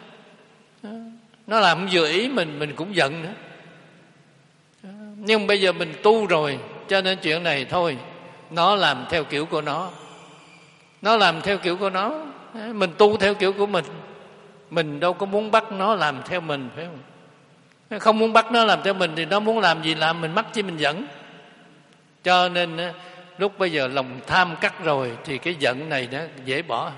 nó làm không vừa ý mình, mình cũng giận nữa. Nhưng bây giờ mình tu rồi, cho nên chuyện này thôi, nó làm theo kiểu của nó, nó làm theo kiểu của nó, mình tu theo kiểu của mình. Mình đâu có muốn bắt nó làm theo mình, phải không? Không muốn bắt nó làm theo mình thì nó muốn làm gì làm, mình mắc chi mình giận. Cho nên lúc bây giờ lòng tham cắt rồi thì cái giận này đó dễ bỏ.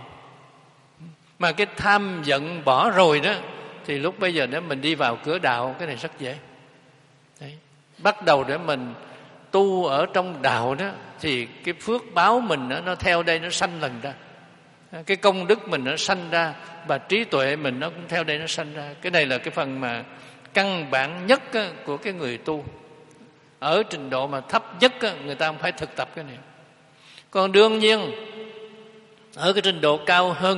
Mà cái tham giận bỏ rồi đó thì lúc bây giờ đó mình đi vào cửa đạo, cái này rất dễ. Đấy. Bắt đầu để mình tu ở trong đạo đó thì cái phước báo mình đó, nó theo đây nó sanh lần ra. Cái công đức mình nó sanh ra, và trí tuệ mình nó cũng theo đây nó sanh ra. Cái này là cái phần mà căn bản nhất của cái người tu. Ở trình độ mà thấp nhất người ta không phải thực tập cái này. Còn đương nhiên ở cái trình độ cao hơn,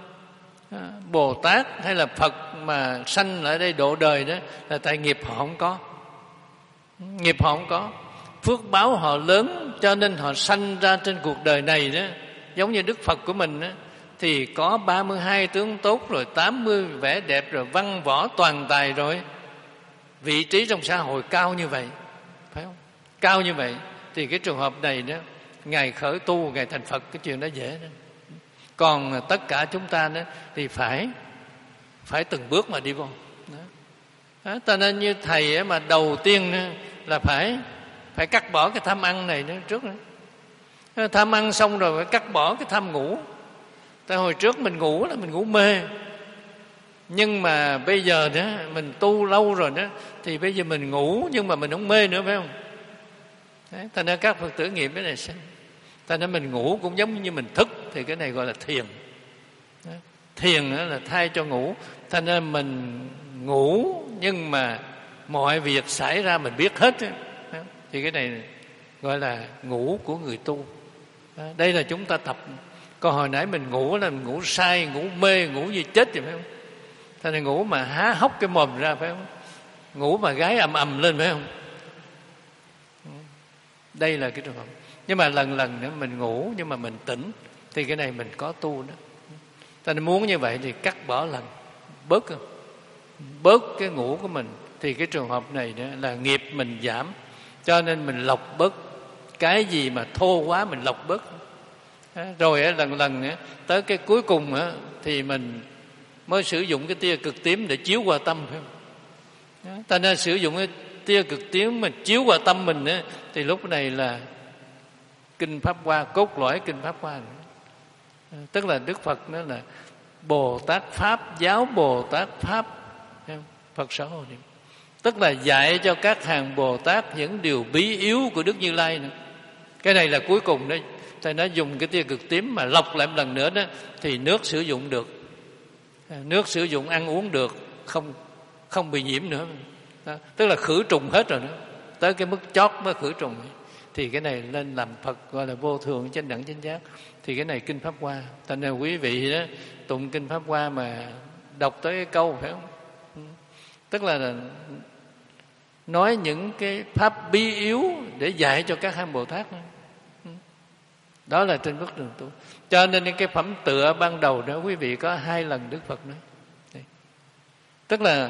Bồ Tát hay là Phật mà sanh ở đây độ đời đó là tại nghiệp họ không có. Nghiệp họ không có, phước báo họ lớn, cho nên họ sanh ra trên cuộc đời này đó. Giống như Đức Phật của mình đó, thì có ba mươi hai tướng tốt rồi, tám mươi vẻ đẹp rồi, văn võ toàn tài rồi, vị trí trong xã hội cao như vậy, phải không? Cao như vậy thì cái trường hợp này đó, Ngài khởi tu, Ngài thành Phật, cái chuyện đó dễ đó. Còn tất cả chúng ta đó thì phải phải từng bước mà đi vô. Đó. Đó, cho nên như thầy ấy mà đầu tiên đó, là phải phải cắt bỏ cái tham ăn này đó trước đó. Tham ăn xong rồi phải cắt bỏ cái tham ngủ. Tại hồi trước mình ngủ là mình ngủ mê, nhưng mà bây giờ đó mình tu lâu rồi đó thì bây giờ mình ngủ nhưng mà mình không mê nữa, phải không? Đấy, thành ra các Phật tử nghiệm cái này xem. Thành ra mình ngủ cũng giống như mình thức, thì cái này gọi là thiền. Đấy. Thiền đó là thay cho ngủ. Thành ra mình ngủ nhưng mà mọi việc xảy ra mình biết hết. Đấy. Thì cái này gọi là ngủ của người tu. Đây là chúng ta tập Còn hồi nãy mình ngủ là mình ngủ sai, ngủ mê, ngủ như chết rồi phải không? Thế này ngủ mà há hốc cái mồm ra phải không? Ngủ mà gái ầm ầm lên phải không? Đây là cái trường hợp. Nhưng mà lần lần nữa mình ngủ nhưng mà mình tỉnh, thì cái này mình có tu đó. Ta nên muốn như vậy thì cắt bỏ lần, bớt bớt cái ngủ của mình, thì cái trường hợp này đó là nghiệp mình giảm. Cho nên mình lọc bớt cái gì mà thô quá, mình lọc bớt. Rồi lần lần tới cái cuối cùng thì mình mới sử dụng cái tia cực tím để chiếu qua tâm, phải không? Ta nên sử dụng cái tia cực tím mình chiếu qua tâm mình á, thì lúc này là kinh Pháp Hoa, cốt lõi kinh Pháp Hoa. Tức là Đức Phật đó là Bồ Tát Pháp, giáo Bồ Tát Pháp, Phật Sở Hộ Niệm. Tức là dạy cho các hàng Bồ Tát những điều bí yếu của Đức Như Lai nữa. Cái này là cuối cùng đó. Thầy nói dùng cái tia cực tím mà lọc lại một lần nữa đó, thì nước sử dụng được, nước sử dụng ăn uống được, không không bị nhiễm nữa đó. Tức là khử trùng hết rồi đó, tới cái mức chót mới khử trùng. Thì cái này lên làm Phật gọi là vô thường chánh đẳng chánh giác. Thì cái này kinh Pháp Hoa. Thành nên quý vị đó tụng kinh Pháp Hoa mà đọc tới cái câu, phải không? Tức là nói những cái pháp bí yếu để dạy cho các hàng Bồ Tát nữa. Đó là trên bước đường tu. Cho nên cái phẩm tựa ban đầu đó quý vị có hai lần Đức Phật nói. Đây. Tức là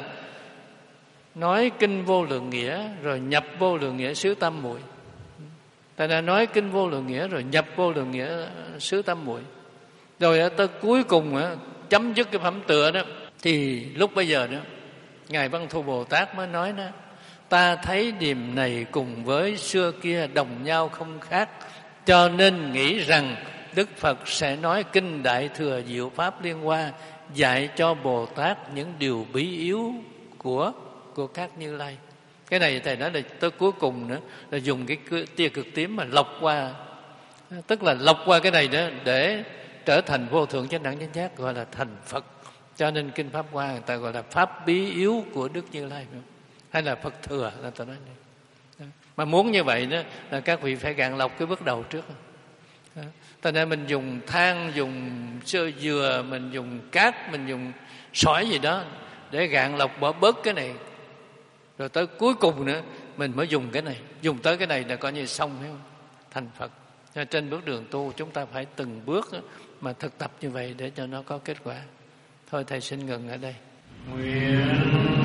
nói kinh Vô Lượng Nghĩa rồi nhập Vô Lượng Nghĩa xứ tam muội. Ta đã nói kinh Vô Lượng Nghĩa rồi nhập Vô Lượng Nghĩa xứ tam muội. Rồi tới cuối cùng chấm dứt cái phẩm tựa đó, thì lúc bây giờ đó Ngài Văn Thù Bồ Tát mới nói đó: ta thấy điềm này cùng với xưa kia đồng nhau không khác, cho nên nghĩ rằng Đức Phật sẽ nói kinh Đại Thừa Diệu Pháp Liên Hoa, dạy cho Bồ Tát những điều bí yếu của của các Như Lai. Cái này thầy nói là tới cuối cùng nữa là dùng cái tia cực tím mà lọc qua, tức là lọc qua cái này đó để trở thành vô thượng chánh đẳng chánh giác, gọi là thành Phật. Cho nên kinh Pháp Hoa người ta gọi là pháp bí yếu của Đức Như Lai, hay là Phật thừa, là ta nói này. Mà muốn như vậy đó là các vị phải gạn lọc cái bước đầu trước. Cho nên mình dùng than, dùng sơ dừa, mình dùng cát, mình dùng sỏi gì đó để gạn lọc bỏ bớt cái này. Rồi tới cuối cùng nữa mình mới dùng cái này. Dùng tới cái này là coi như xong, phải không? Thành Phật. Cho trên bước đường tu chúng ta phải từng bước mà thực tập như vậy để cho nó có kết quả. Thôi thầy xin ngừng ở đây. Nguyện